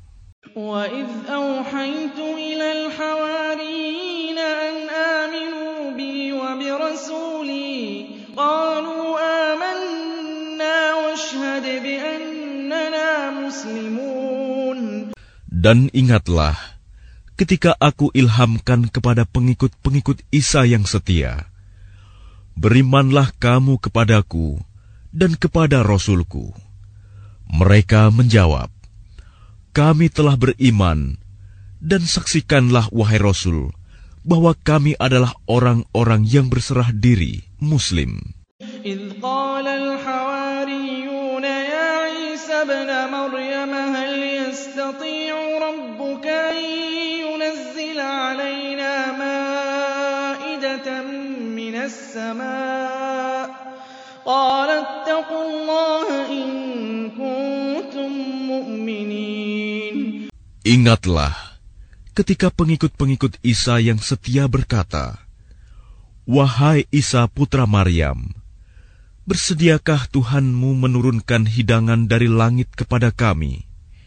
وَإِذْ أَوْحَيْتُ إِلَى الْحَوَارِيِّينَ أَنْ آمِنُوا بِي وَبِرَسُولِي قَالُوا آمَنَّا وَاشْهَدْ بِأَنَّنَا مُسْلِمُونَ. Dan ingatlah ketika aku ilhamkan kepada pengikut-pengikut Isa yang setia, berimanlah kamu kepadaku dan kepada Rasulku. Mereka menjawab, kami telah beriman, dan saksikanlah wahai Rasul, bahwa kami adalah orang-orang yang berserah diri, Muslim. إِذْ قَالَ الْحَوَارِيُّونَ يَا عِيسَى ابْنَ مَرْيَمَ هَلْ يَسْتَطِيعُ رَبُّكَ أَن يُنَزِّلَ عَلَيْنَا مَائِدَةً مِّنَ السَّمَاءِ قَالَ اتَّقُوا اللَّهَ إِن كُنتُم مُّؤْمِنِينَ. Ingatlah ketika pengikut-pengikut Isa yang setia berkata, wahai Isa putra Maryam, bersediakah Tuhanmu menurunkan hidangan dari langit kepada kami?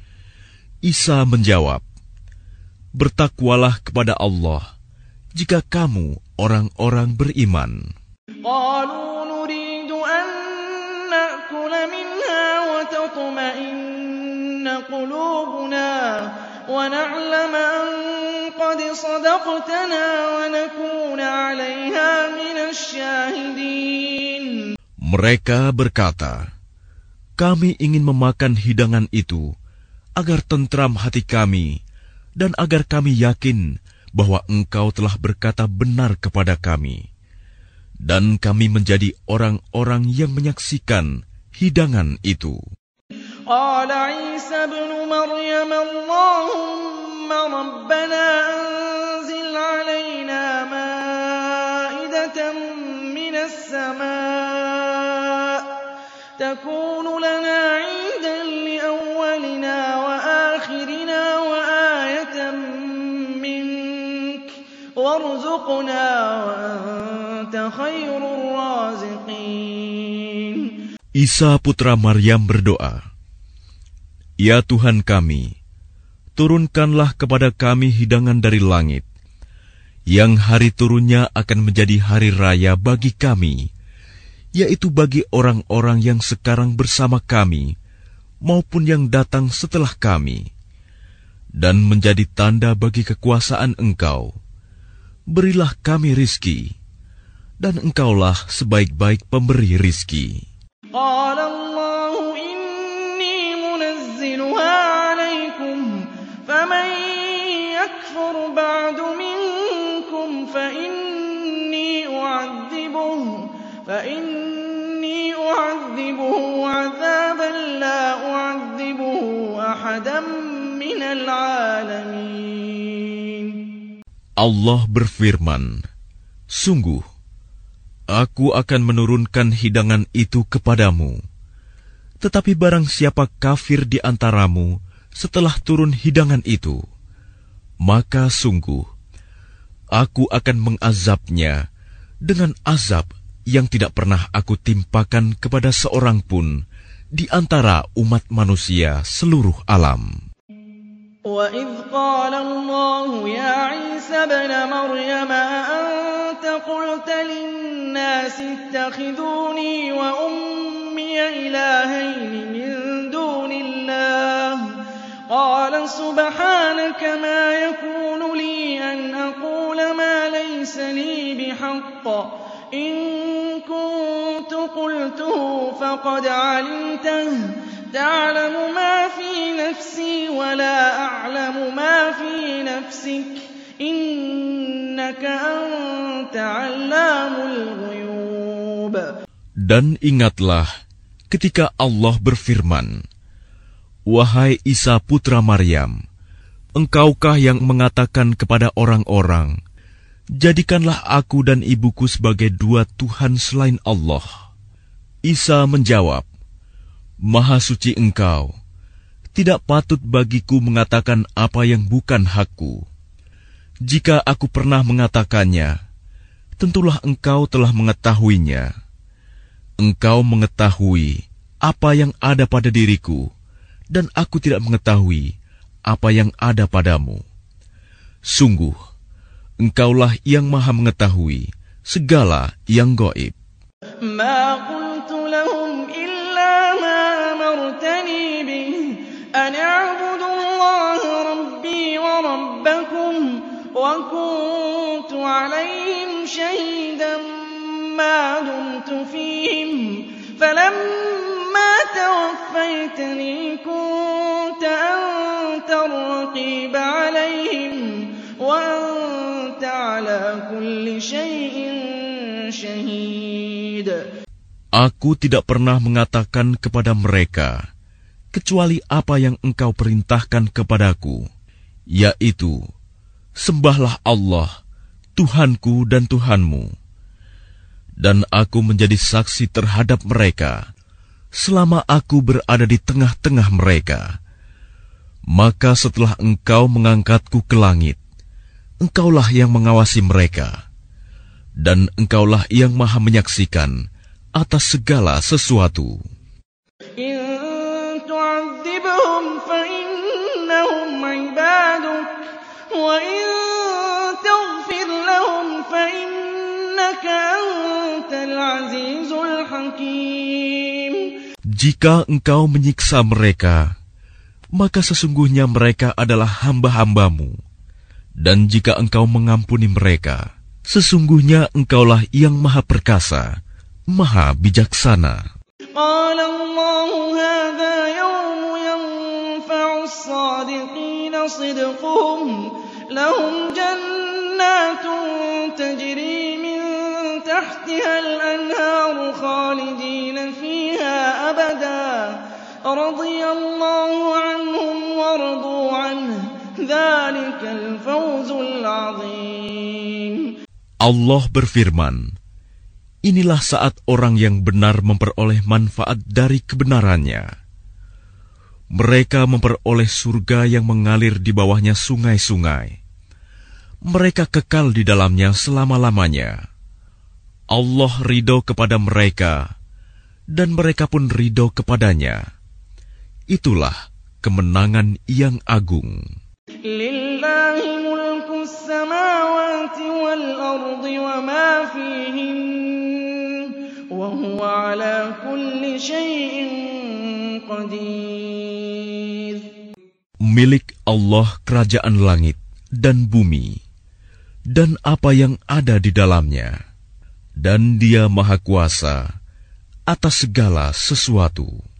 Isa menjawab, bertakwalah kepada Allah jika kamu orang-orang beriman. قالوا نريد أن نأكل منها وتطمئن قلوبنا ونعلم أن قد صدقتنا ونكون عليها من الشاهدين. Mereka berkata, kami ingin memakan hidangan itu agar tentram hati kami dan agar kami yakin bahwa engkau telah berkata benar kepada kami. Dan kami menjadi orang-orang yang menyaksikan hidangan itu. قال عيسى ابن مريم اللهم ربنا أنزل علينا مائدة من السماء تكون لنا عيدا لأولنا وآخرنا وآية منك وارزقنا وأنت خير الرازقين. Isa putra Maryam berdoa, ya Tuhan kami, turunkanlah kepada kami hidangan dari langit, yang hari turunnya akan menjadi hari raya bagi kami, yaitu bagi orang-orang yang sekarang bersama kami, maupun yang datang setelah kami, dan menjadi tanda bagi kekuasaan Engkau. Berilah kami rizki, dan Engkaulah sebaik-baik pemberi rizki. قال الله إني منزلها عليكم فمن يكفر بعد منكم فإني أعذبه فإني أعذبه عذابا لا أعذبه أحدا من العالمين. Allah berfirman, "Sungguh, Aku akan menurunkan hidangan itu kepadamu. Tetapi barang siapa kafir di antaramu setelah turun hidangan itu, maka sungguh, Aku akan mengazabnya dengan azab yang tidak pernah Aku timpakan kepada seorang pun di antara umat manusia seluruh alam." وَإِذْ قَالَ اللَّهُ يَا عِيسَى ابْنَ مَرْيَمَ أَأَنتَ قُلْتَ لِلنَّاسِ اتَّخِذُونِي وَأُمِّيَ إِلَٰهَيْنِ مِن دُونِ اللَّهِ قَالَ سُبْحَانَكَ مَا يَكُونُ لِي أَنْ أَقُولَ مَا لَيْسَ لِي بِحَقٍّ إِن كُنتُ قُلْتُهُ فَقَدْ عَلِمْتَهُ تَعْلَمُ مَا فِي نَفْسِي وَلَا أَعْلَمُ مَا فِي نَفْسِكَ إِنَّكَ أَنْتَ عَلَّامُ الْغُيُوبِ. Dan ingatlah ketika Allah berfirman, "Wahai Isa putra Maryam, engkaukah yang mengatakan kepada orang-orang, jadikanlah aku dan ibuku sebagai dua Tuhan selain Allah?" Isa menjawab, "Maha suci Engkau, tidak patut bagiku mengatakan apa yang bukan hakku. Jika aku pernah mengatakannya, tentulah Engkau telah mengetahuinya. Engkau mengetahui apa yang ada pada diriku, dan aku tidak mengetahui apa yang ada padamu. Sungguh, Engkaulah yang Maha mengetahui segala yang gaib." أَنِ اعْبُدُوا اللَّهَ رَبِّي وَرَبَّكُمْ وَكُنتُ عَلَيْهِمْ شَهِيدًا مَا دُمْتُ فِيهِمْ فَلَمَّا تَوَفَّيْتَنِي كُنتَ أَنتَ الرَّقِيبَ عَلَيْهِمْ وَأَنتَ عَلَى كُلِّ شَيْءٍ شَهِيدٌ. Aku tidak pernah mengatakan kepada mereka kecuali apa yang Engkau perintahkan kepadaku, yaitu, sembahlah Allah, Tuhanku dan Tuhanmu. Dan aku menjadi saksi terhadap mereka, selama aku berada di tengah-tengah mereka. Maka setelah Engkau mengangkatku ke langit, Engkaulah yang mengawasi mereka, dan Engkaulah yang Maha menyaksikan atas segala sesuatu. فَإِنَّهُمْ عِبَادُكَ وَإِن تَغْفِرْ لَهُمْ فَإِنَّكَ أَنْتَ الْعَزِيزُ الْحَكِيمُ. Jika Engkau menyiksa mereka, maka sesungguhnya mereka adalah hamba-hambamu. Dan jika Engkau mengampuni mereka, sesungguhnya Engkaulah yang Maha Perkasa, Maha Bijaksana. قال الله هذا يوم ينفع الصادقين صدقهم لهم جنات تجري من تحتها الأنهار خالدين فيها أبدا رضي الله عنهم ورضوا عنه ذلك الفوز العظيم. Allah berfirman, inilah saat orang yang benar memperoleh manfaat dari kebenarannya. Mereka memperoleh surga yang mengalir di bawahnya sungai-sungai. Mereka kekal di dalamnya selama-lamanya. Allah ridho kepada mereka, dan mereka pun ridho kepadanya. Itulah kemenangan yang agung. Lillahi mulku samawati wal ardi wa ma fihin. وَهُوَ عَلَى كُلِّ شَيْءٍ قَدِيرٌ. Milik Allah kerajaan langit dan bumi, dan apa yang ada di dalamnya, dan Dia Maha Kuasa atas segala sesuatu.